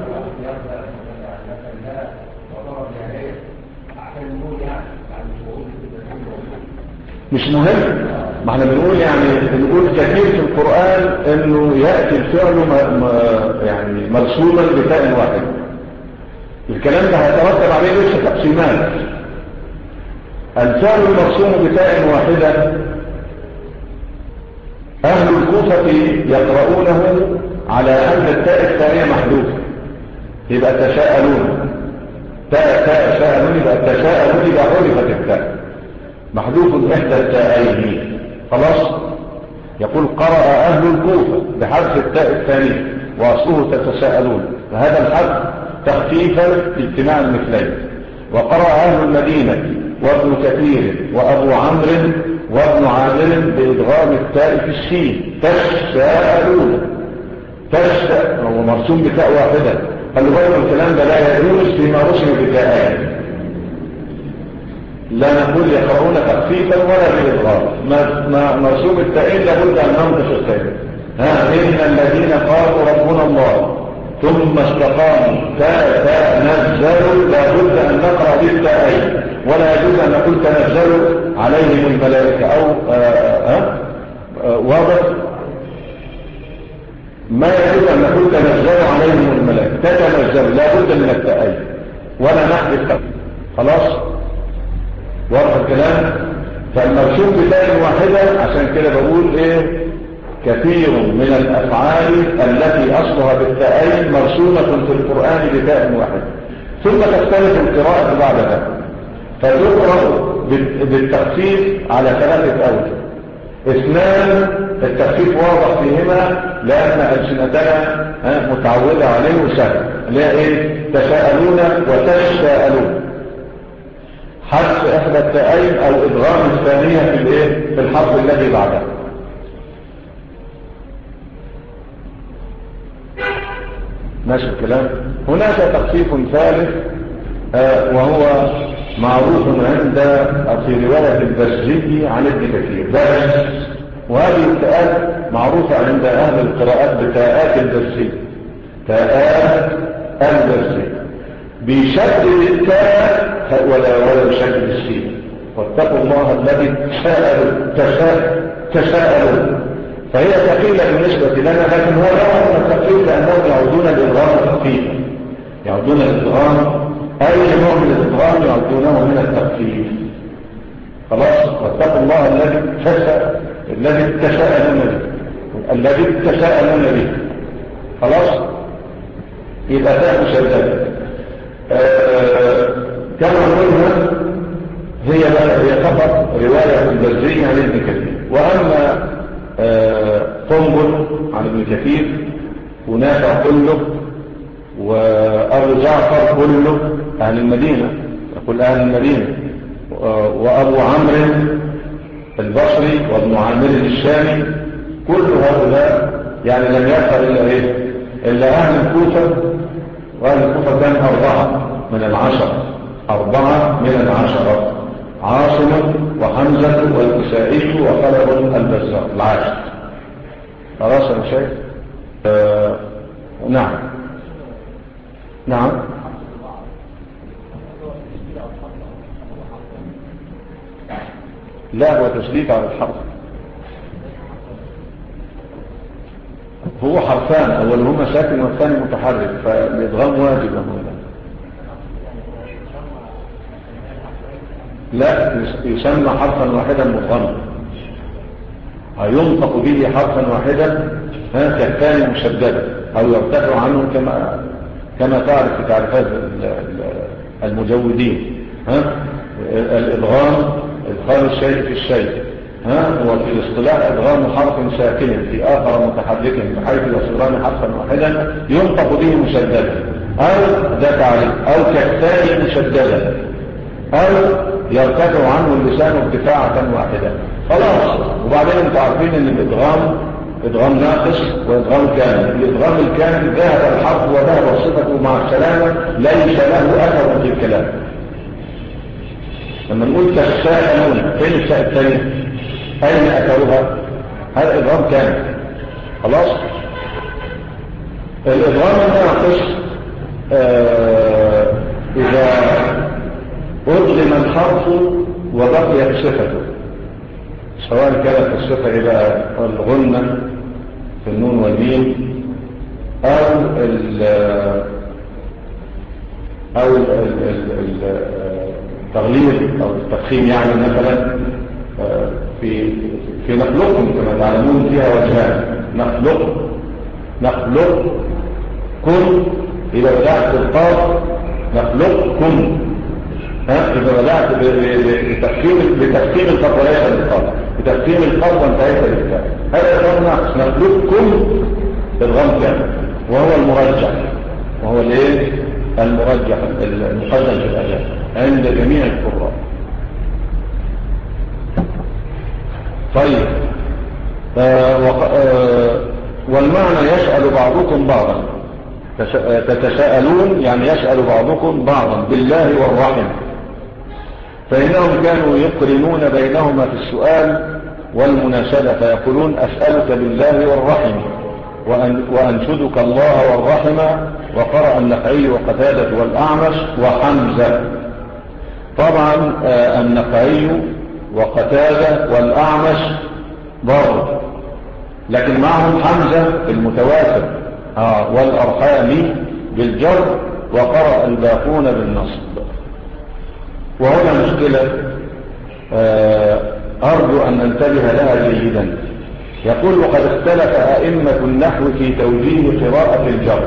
مش مهم، ما احنا بنقول يعني بنقول كثير في القرآن انه يأتي الفعل م... م... يعني مرسوما بتاء واحد. الكلام ده هيترتب عليه لسه تقسيمات. الفعل المرسوم بتاء واحدة أهل الكوفة يقرؤونه على أن التاء الثانية محذوفة، يبقى تشاءلون، تاء تاء شاءلون، يبقى تشاءلون، يبقى حذفت التاء، محذوف إحدى التاءين، خلاص. يقول قرأ أهل الكوفة بحذف التاء الثانية وأصله تتساءلون، فهذا الحذف تخفيفا لاجتماع المثلين. وقرأ أهل المدينة وابن كثير وأبو عمرو وابن عامر بإدغام التاء في السين، تساءلون، تساءل هو مرسوم بتاء واحدة. خلوا بالكم الكلام ده لا يجوز فيما رسم بتاءين، لا نقول يقرؤون تخفيفا ولا بإدغام، مرسوم التاءين لابد أن ننطق التاء. ها إن الذين قالوا ربنا الله ثم استقاموا تاء تاء نزلوا، لابد أن نقرأ بالتاءين، ولا يجوز أن نقول تنزلوا عليهم الملائكة أو آآ آآ واضح، ما يجوز أن نقول تنزلوا عليهم الملائكة، تتنزلوا لابد من التاءين ولا نحذف، خلاص واضح الكلام. فالمرسوم بتاء واحدة، عشان كده بقول ايه، كثير من الأفعال التي أصلها بالتاءين مرسومة في القرآن بتاء واحدة، ثم تختلف القراءة بعد ذلك، فتقرأ بالتخفيف على ثلاثة أوجه. اثنان التخفيف واضح فيهما لأن ألسنتنا متعودة عليه وسهل، اللي هي ايه، تساءلون وتشاءلون، حذف إحدى التاءين أو إدغام الثانية في الايه، في الحرف الذي بعده. ماشي الكلام. هناك تخفيف ثالث آه وهو معروف عند في رواية البزي عن ابن كثير، بس وهذه التاءات معروفة عند أهل القراءات بتاءات البزي، تاءات البزي بشكل التاء ولا ولا بشكل السين. واتقوا الله الذي تساءلوا تساءلوا، فهي ثقيلة بالنسبة لنا، لكن هو نوع من التخفيف لأنهم يعودون الإدغام خفيفا، يعودون الإدغام، أي نوع من الإدغام يعودونه من التخفيف، خلاص. واتقوا الله الذي تساءل الذي تساءلون به الذي تساءلون به، خلاص. يبقى تاء مشددة آه كما قلنا هي هي فقط رواية البزي عن ابن كثير. وأما قنبل عن ابن كثير ونافع كله وأبو جعفر كله أهل المدينة، يقول أهل المدينة، وأبو عمرو البصري وابن عامر الشامي، كل هؤلاء يعني لم يبقى إلا إيه، إلا أهل الكوفة. وأهل الكوفة كان أربعة من العشرة، أربعة من العشرة، عاصم وحمزة والكسائي وخلف البزار العاشر، خلاص يا شيخ. آه نعم نعم لا، هو تشديد على الحرف، هو حرفان، أولهما ساكن والثاني متحرك، فالإدغام واجب هنا. لا، يسمى حرفا واحدا مضغما، ينطق به حرفا واحدا كالثاني مشددا، أو يرتفع عنه كما كما تعرف في تعريفات المجودين. ها الإدغام إدخال الشيء في الشيء، ها هو في الاصطلاح إدغام حرف ساكن في آخر متحرك بحيث يصيران حرفا واحدا ينطق به مشددا، أو ده تعريف، أو كالثاني مشددا، أو يرتفع عنه اللسان ارتفاعة واحدة، خلاص. وبعد وبعدين انتوا عارفين ان الادغام ادغام ناقص وادغام كامل. الادغام الكامل ذهب الحرف وذهب صفته مع السلامه، ليس له اثر في الكلام. لما نقول تساءلون فين الساء الثانيه؟ اين اثرها؟ هذا ادغام كامل خلاص. الادغام الناقص آه اذا ادغم الحرف وبقيت صفته، سواء كانت الصفه الى الغنه في النون والميم او ال او التغليظ او التفخيم، يعني مثلا في في نخلقكم كما تعلمون فيها وجهان، نخلق نخلقكم إذا بدأت بالقاف، نخلقكم ها إذا بدأت بتفخيم بتفخيم القاف وليس بالقاف، بتفخيم القاف وانتهيت بالكاف، هذا إدغام ناقص. نخلقكم إدغام كامل وهو المرجح، وهو الايه المرجح المقدم في الأداء عند جميع القراء. طيب آه آه والمعنى يسأل بعضكم بعضا، تتساءلون يعني يسأل بعضكم بعضا بالله والرحم، فإنهم كانوا يقرنون بينهما في السؤال والمناشدة، فيقولون أسألك بالله والرحم وأنشدك الله والرحم. وقرأ النخعي وقتادة والأعمش وحمزة. طبعا آه النخعي وقتادة والأعمش ضرب، لكن معهم حمزة المتواتر آه والأرحام بالجر، وقرأ الباقون بالنصب. وهنا مشكلة آه أرجو أن ننتبه لها جيدا. يقول وقد اختلف أئمة النحو في توجيه قراءة الجر،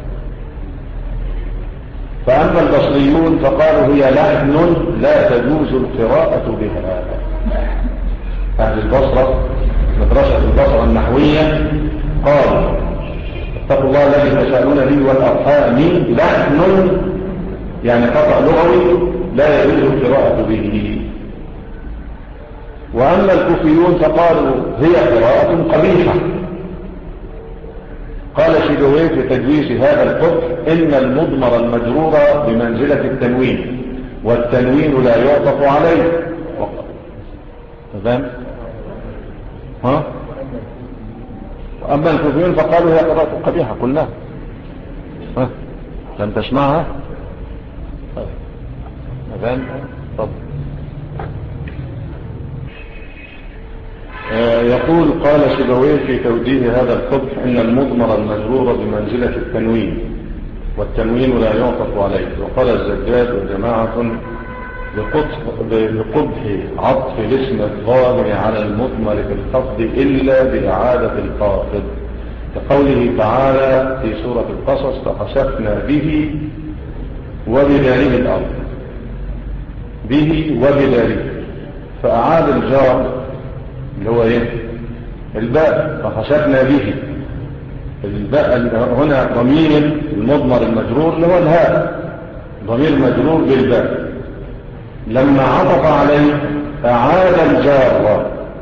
فأما البصريون فقالوا هي لحن لا تجوز القراءة بها. أهل البصرة مدرسة البصرة النحوية قالوا اتقوا الله الذي تسألون به والأرحام لحن يعني خطأ لغوي لا يجوز القراءة به. وأما الكوفيون فقالوا هي قراءة قبيحة. قال شيبويه في تجويز هذا القبح إن المضمر المجرور بمنزلة التنوين، والتنوين لا يعطف عليه. تمام؟ ها؟ أما الكوفيون فقالوا هي قراءة قبيحة قلنا. ها؟ لم تسمعها؟ تمام؟ طب يقول قال شيبويه في توجيه هذا القبح إن المضمر المجرور بمنزلة التنوين، والتنوين لا يعطف عليه. وقال الزجاج وجماعة بقبح عطف الاسم الظاهر على المضمر في الخفض إلا بإعادة الخافض، كقوله تعالى في سورة القصص فخسفنا به وبداره الأرض، به وبداره، فأعاد الجار اللي هو ايه الباء فخسفنا به. الباء هنا ضمير المضمر المجرور اللي هو الهاء، ضمير مجرور بالباء، لما عطف عليه أعاد الجار.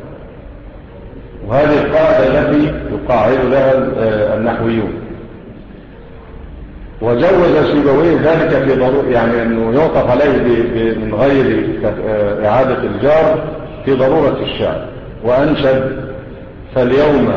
وهذه القاعدة التي يقاعد لها النحويون. وجوز سيبويه ذلك في ضرورة، يعني أنه يعطف عليه من غير إعادة الجار في ضرورة الشعر. وأنشد فاليوم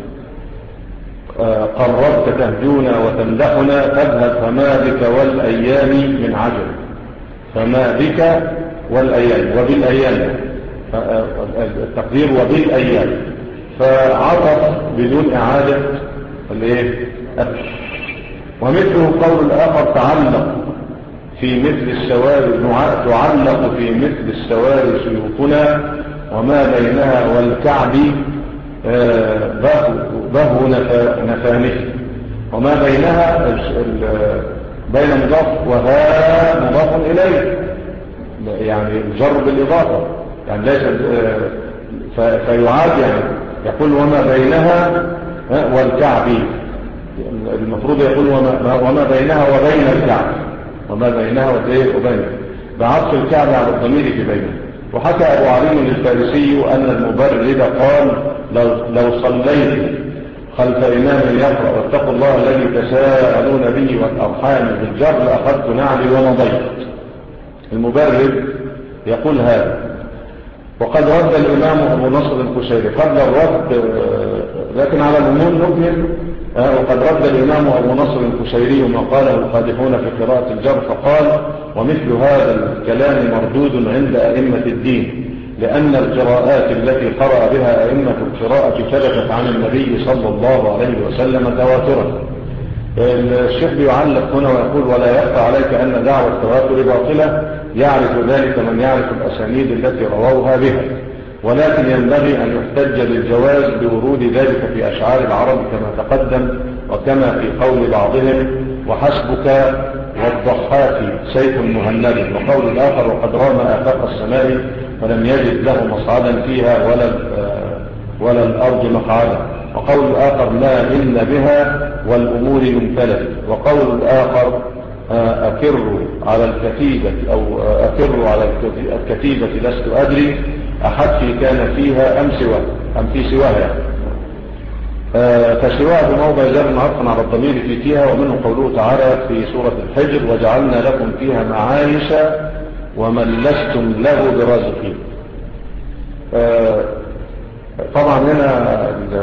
قربت تهجونا وتمدحنا فاذهب فما بك والأيام من عجل، فما بك والأيام وبالأيام التقدير وبالأيام، فعطف بدون إعادة الايه. ومثله قول الآخر تعلق في مثل السواري تعلق في مثل السواري سيوفنا وما بينها والكعب بهو نفانه، وما بينها بين مضاف وها مضاف إليه، يعني الجر بالإضافة، يعني ليس فيعاد، يعني يقول وما بينها والكعب، المفروض يقول وما, وما بينها وبين الكعب، وما بينها وبين بعطف الكعب على الضمير في بينه. وحكى أبو علي الفارسي أن المبرد قال لو, لو صليت خلف إمام يقرأ واتقوا الله الذي تساءلون به والأرحام بالجر لأخذت نعلي ومضيت. المبرد يقول هذا. وقد رد الإمام أبو نصر القشيري قبل الرد، لكن على العموم نكمل. وقد رد الإمام أبو نصر القشيري ما قاله القادحون في قراءة الجر فقال: ومثل هذا الكلام مردود عند أئمة الدين، لأن القراءات التي قرأ بها أئمة القراءة ثبتت عن النبي صلى الله عليه وسلم تواترا. الشيخ بيعلق هنا ويقول: ولا يخفى عليك أن دعوة التواتر باطلة، يعرف ذلك من يعرف الأسانيد التي رووها بها، ولكن ينبغي أن يحتج بالجواز بورود ذلك في أشعار العرب كما تقدم، وكما في قول بعضهم: وحسبك والضحاك سيف مهند، وقول الآخر: وقد رام آفاق السماء فلم يجد له مصعدا فيها ولا ولا الأرض مقعدا، وقول الآخر: لا إلا بها والأمور ممتلئة، وقول الآخر: أكر على الكتيبة أو أكر على الكتيبة لست أدري أحد كان فيها أم سواه أم في سواها. فسواها بموضع جر معطفا على الضمير في فيها، ومنه قوله تعالى في سورة الحجر: وجعلنا لكم فيها معايش ومن لستم له برازقين. طبعا هنا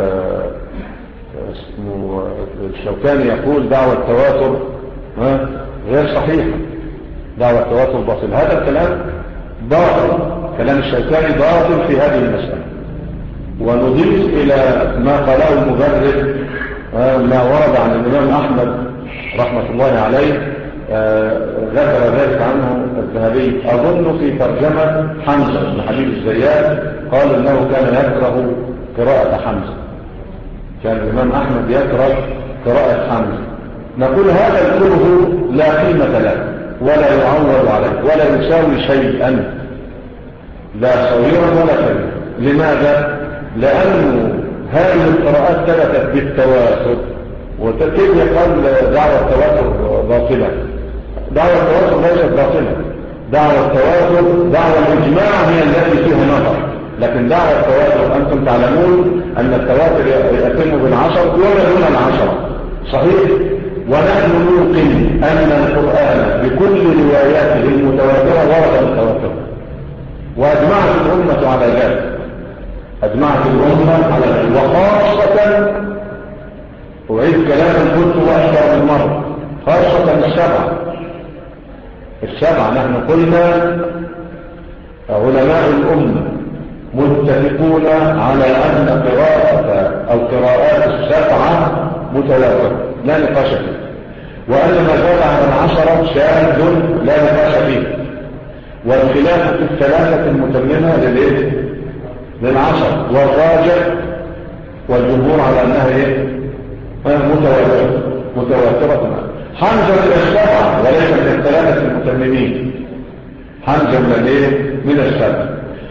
الشوكاني يقول دعوة التواتر غير صحيحة، دعوة التواتر باطل. هذا الكلام باطل، كلام الشوكاني باطل في هذه المسألة. ونضيف إلى ما قاله المبرد ما ورد عن الإمام أحمد رحمة الله عليه، ذكر ذلك عنه الذهبي أظن في ترجمة حمزة بن حبيب الزيات، قال إنه كان يكره قراءة حمزة، كان الإمام أحمد يكره قراءة حمزة. نقول هذا الكره لا قيمة له ولا يعول عليه ولا يساوي شيئا، لا صغيرا ولا كبيرا. لماذا؟ لأن هذه القراءات ثبتت بالتواتر، وكيف يقال دعوة التواتر باطلة؟ دعوة التواتر ليست باطلة، دعوة التواتر دعوة الإجماع هي التي فيها نظر، لكن دعوة التواتر أنتم تعلمون أن التواتر يتم بالعشر ولا دون العشرة، صحيح؟ ونحن نوقن أن القرآن بكل رواياته المتواترة ورد التواتر، وأجمعت الأمة على ذلك، أجمعت الأمة على ذلك. وخاصة أعيد كلام قلت أكثر من مرة، خاصة السبعة السبعة نحن قلنا علماء الأمة متفقون على أن قراءة أو قراءات السبعة متواترة لا نقاش فيه، وأن ما زاد عن العشرة شاذ لا نقاش فيه، والخلاف في الثلاثة المتممة للإيه؟ للعشر، والراجع والجمهور على أنها إيه؟ متواترة متواترة حمزة من السبعة وليس من الثلاثة المتممين، حمزة من الإيه؟ من السبعة.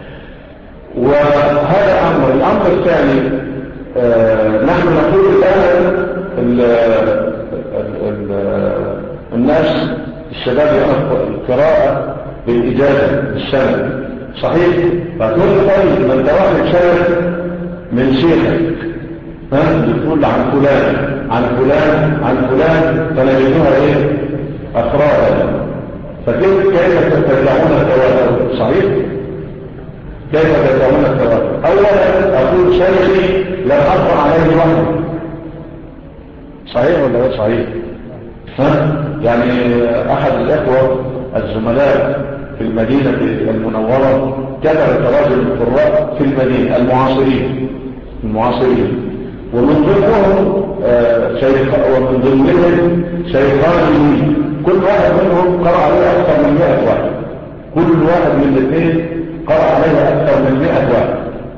وهذا أمر. الأمر الثاني آه نحن نقول الآن ال ال ال الناس الشباب يقرأ القراءة بالإجازة بالسند، صحيح؟ فتقول طيب ما انت واحد شايف من شيخك ها بتقول عن فلان عن فلان عن فلان فنجدوها ايه؟ أفرادا. فكيف كيف تتبعون التواتر؟ صحيح؟ كيف تتبعون التواتر؟ أولا أقول شيخي لم أقرأ عليه وحده، صحيح ولا غير صحيح؟ ها؟ يعني أحد الأخوة الزملاء في المدينة المنورة كتب تراجم القراء في المدينة المعاصرين المعاصرين ومن ضمنهم شيخ ومن ضمنهم شيخان، كل واحد منهم قرأ عليه أكثر من مئة واحد، كل واحد من الاثنين قرأ عليه أكثر من مئة واحد.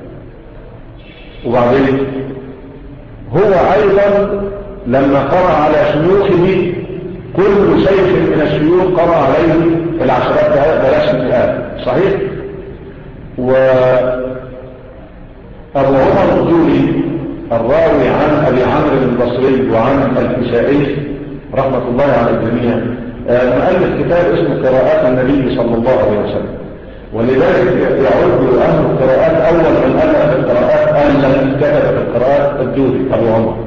وبعدين هو أيضا لما قرأ على شيوخه كل شيخ من الشيوخ قرأ عليه العشرات بلاش مئات، صحيح؟ وأبو عمر الجولي الراوي عن أبي عمرو البصري وعن الكسائي رحمة الله على الجميع مؤلف كتاب اسمه قراءات النبي صلى الله عليه وسلم، ولذلك يعد أهل القراءات أول من ألف القراءات التي كتبت القراءات الدوري أبو عمر.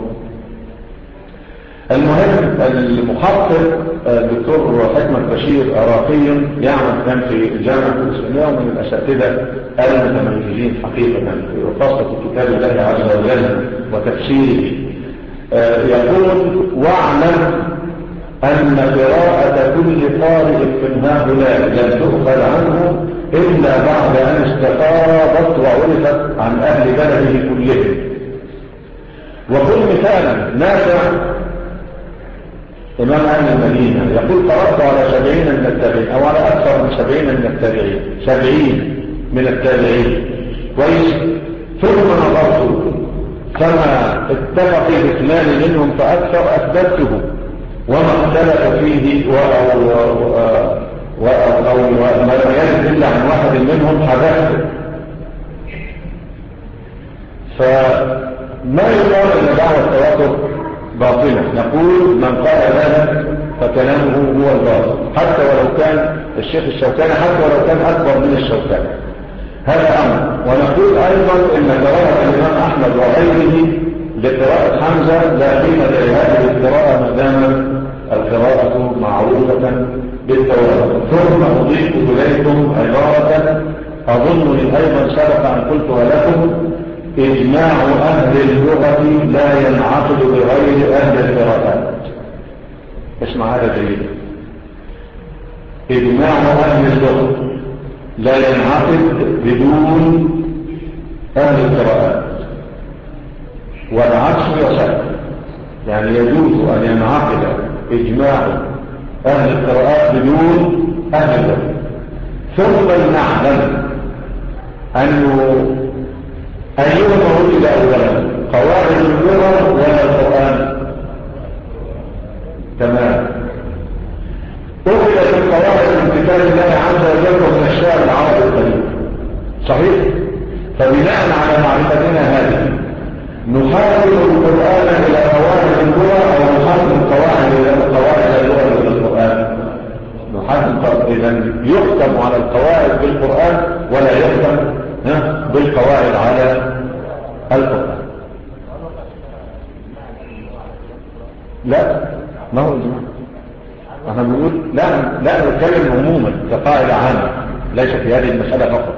المهم المحقق الدكتور حكمة بشير عراقي يعمل كان في الجامعة الإسلامية ومن الأساتذة المتميزين حقيقة خاصة في كتاب الله عز وجل وتفسيره. يقول: واعلم أن قراءة كل قارئ من هؤلاء لم تؤخذ عنه إلا بعد أن استفاضت وعرفت عن أهل بلده كلهم. وكل مثالا نافع إمام أهل المدينة يقول: قرأت على سبعين من التابعين أو على أكثر من سبعين من التابعين سبعين من التابعين كويس، ثم نظرت فما اتفق باثنان منهم فأكثر أثبته، وما اختلف فيه أو ما لم يرد إلا عن واحد منهم حدثته. فما يقال أن دعوة التواتر باطلة. نقول: من قال ذلك فكلامه هو الباطل، حتى ولو كان الشيخ الشوكاني، حتى ولو كان أكبر من الشوكاني. هذا أمر. ونقول أيضا إن قراءة الإمام أحمد وغيره لقراءة حمزة لا قيمة لهذه القراءة ما دام القراءة معروفة بالتواتر. ثم أضيف إليكم عبارة أظنني أيضا سبق أن قلتها لكم: إجماع أهل اللغة لا ينعقد بغير أهل القراءات. اسمع هذا جيدا: إجماع أهل اللغة لا ينعقد بدون أهل القراءات، والعكس يصح. يعني يجوز أن ينعقد إجماع أهل القراءات بدون أهل اللغة. ثم نعلم أنه أيهما وجد أولا، قواعد اللغة ولا القرآن؟ تمام. أخذت القواعد من كتاب الله عز وجل ومن الشعر العربي القديم، صحيح؟ فبناء على معرفتنا هذه نحاول القرآن إلى قواعد اللغة أو نحاول القواعد إلى قواعد اللغة بالقرآن؟ نحاول. إذا يختم على القواعد بالقرآن ولا يختم بالقواعد على القرآن. لا، ما هو الجماعة. احنا بنقول لا لا نتكلم عموما كقاعدة عامة، ليس في هذه المسألة فقط.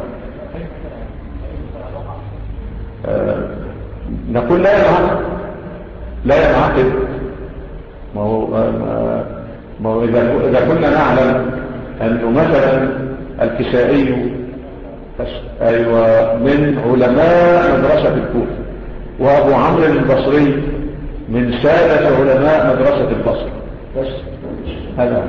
آه نقول لا ينعقد لا ينعقد ما هو ما هو إذا إذا كنا نعلم أنه مثلا الكسائي أيوة من علماء مدرسة الكوفة، وأبو عمرو البصري من سادة علماء مدرسة البصرة، بس هذا.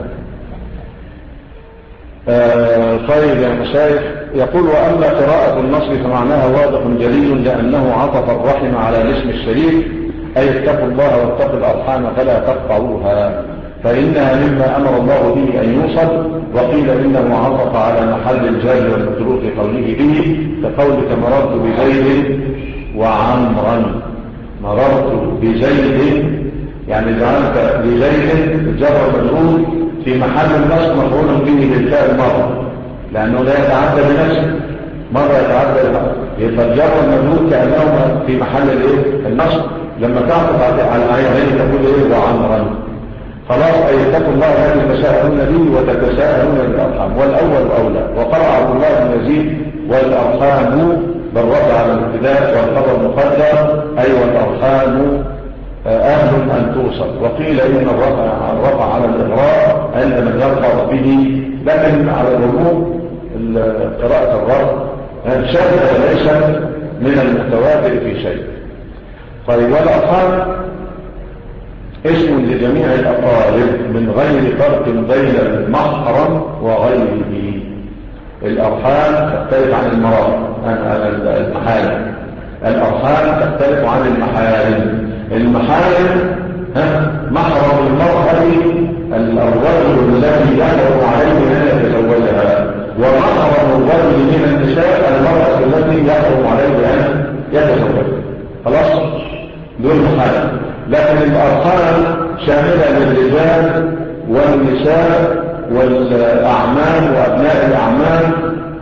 آه طيب يا مشايخ، يقول: وأما قراءة النصر فمعناها واضح جلي، لأنه عطف الرحم على الاسم الشريف، أي اتقوا الله واتقوا الأرحام فلا تقطعوها، فإنها مما أمر الله به أن يوصل. وقيل إنه عطف على محل الجار والمجرور في قوله به، كقولك مررت بزيد وعمرا. مررت بزيد يعني جعلت بزيد الجار والمجرور في محل النصب مفعول به بالفعل الماضي، لأنه لا يتعدى بنفسه، مرة يتعدى بنفسه، يبقى الجار والمجرور كأنهما في محل الايه النصب. لما تعطف على عينين تقول ايه وعمرا، خلاص. أي اتقوا الله الذي تساءلون به وتتساءلون بالأرحام، والأول أولى. وقرأ عبد الله بن يزيد: والأرحام بالرفع على الابتداء والخبر مقدر، أي والأرحام أهل أن توصل. وقيل إن الرفع الرفع على الإغراء عند من يرفع به، لكن على العموم قراءة الرفع شاذة وليس من المتواتر في شيء. طيب، والأرحام اسم لجميع الأقارب من غير فرق بين المحرم وغيره. الأرحام تختلف عن المرأة المحارم، الأرحام تختلف عن المحارم. المحارم محرم المرأة الرجل الذي يحرم عليه أن يتزوجها، ومحرم الرجل من النساء المرأة التي يحرم عليه أن يتزوجها. خلاص، دول محارم. لكن الأرحام شاملة للرجال والنساء والأعمام وأبناء الأعمام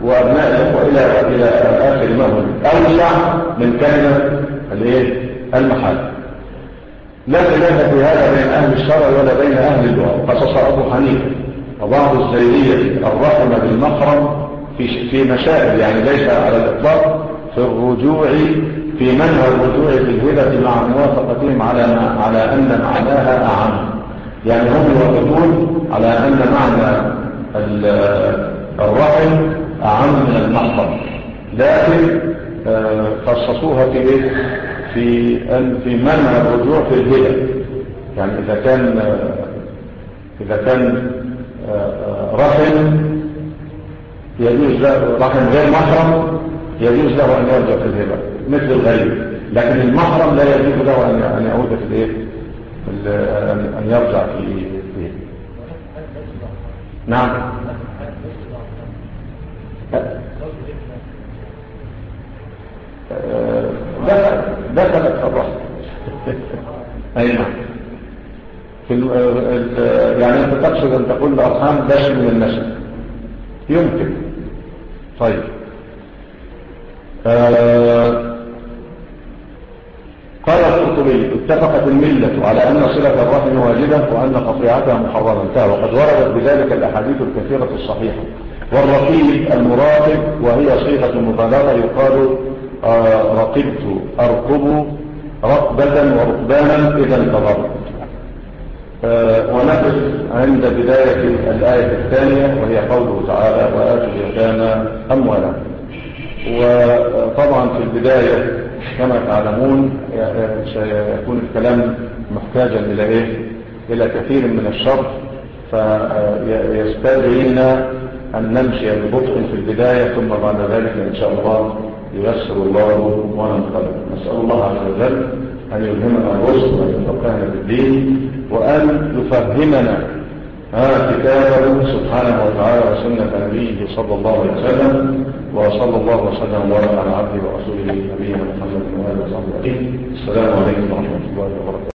وأبناء الأخوة إلى إلى آخر ما هو أوسع من كلمة الإيه؟ المحال. لا خلاف في هذا بين أهل الشرع ولا بين أهل اللغة. قصص أبو حنيفة وبعض الزيدية الرحم بالمحرم في في مسائل يعني ليس على الإطلاق في الرجوع في منهى الرجوع في الهبة مع موافقتهم على على أن معناها أعم. يعني هم يوافقون على أن معنى الرحم أعم من المحرم، لكن خصصوها في إيه؟ في في منع الرجوع في الهبة. يعني إذا كان إذا كان رحم يجوز له، رحم غير محرم يجوز له أن يرجع في الهبة مثل الغريب، لكن المحرم لا يجوز له أن يعود في الإيه؟ أن يرجع في إيه؟ نعم. دخلت في الرحم. أي نعم. في يعني أنت تقصد أن تقول الأرحام داخل من النسل يمكن. طيب آه قال القرطبي اتفقت الملة على أن صلة الرحم واجبة وأن قطيعتها محرمة، وقد وردت بذلك الأحاديث الكثيرة الصحيحة. والرقيب المراقب وهي صيغة مبالغة يقال آه رقبت أرقب رقبة وركبانا إذا انتظرت. آه ونقف عند بداية الآية الثانية وهي قوله تعالى وآتوا اليتامى أموالهم. وطبعا في البداية كما تعلمون سيكون الكلام محتاجا إلى إيه؟ إلى كثير من الشرح، فيستدعينا أن نمشي ببطء في البداية ثم بعد ذلك إن شاء الله ييسر الله وننقلب. نسأل الله عز وجل أن يلهمنا الرشد وأن يفقهنا في الدين وأن يفهمنا كتابه سبحانه وتعالى وسنة نبيه صلى الله عليه وسلم. وصلى الله وسلم وبارك على عبده ورسوله نبينا محمد وآله وصحبه أجمعين. السلام عليكم ورحمة الله وبركاته.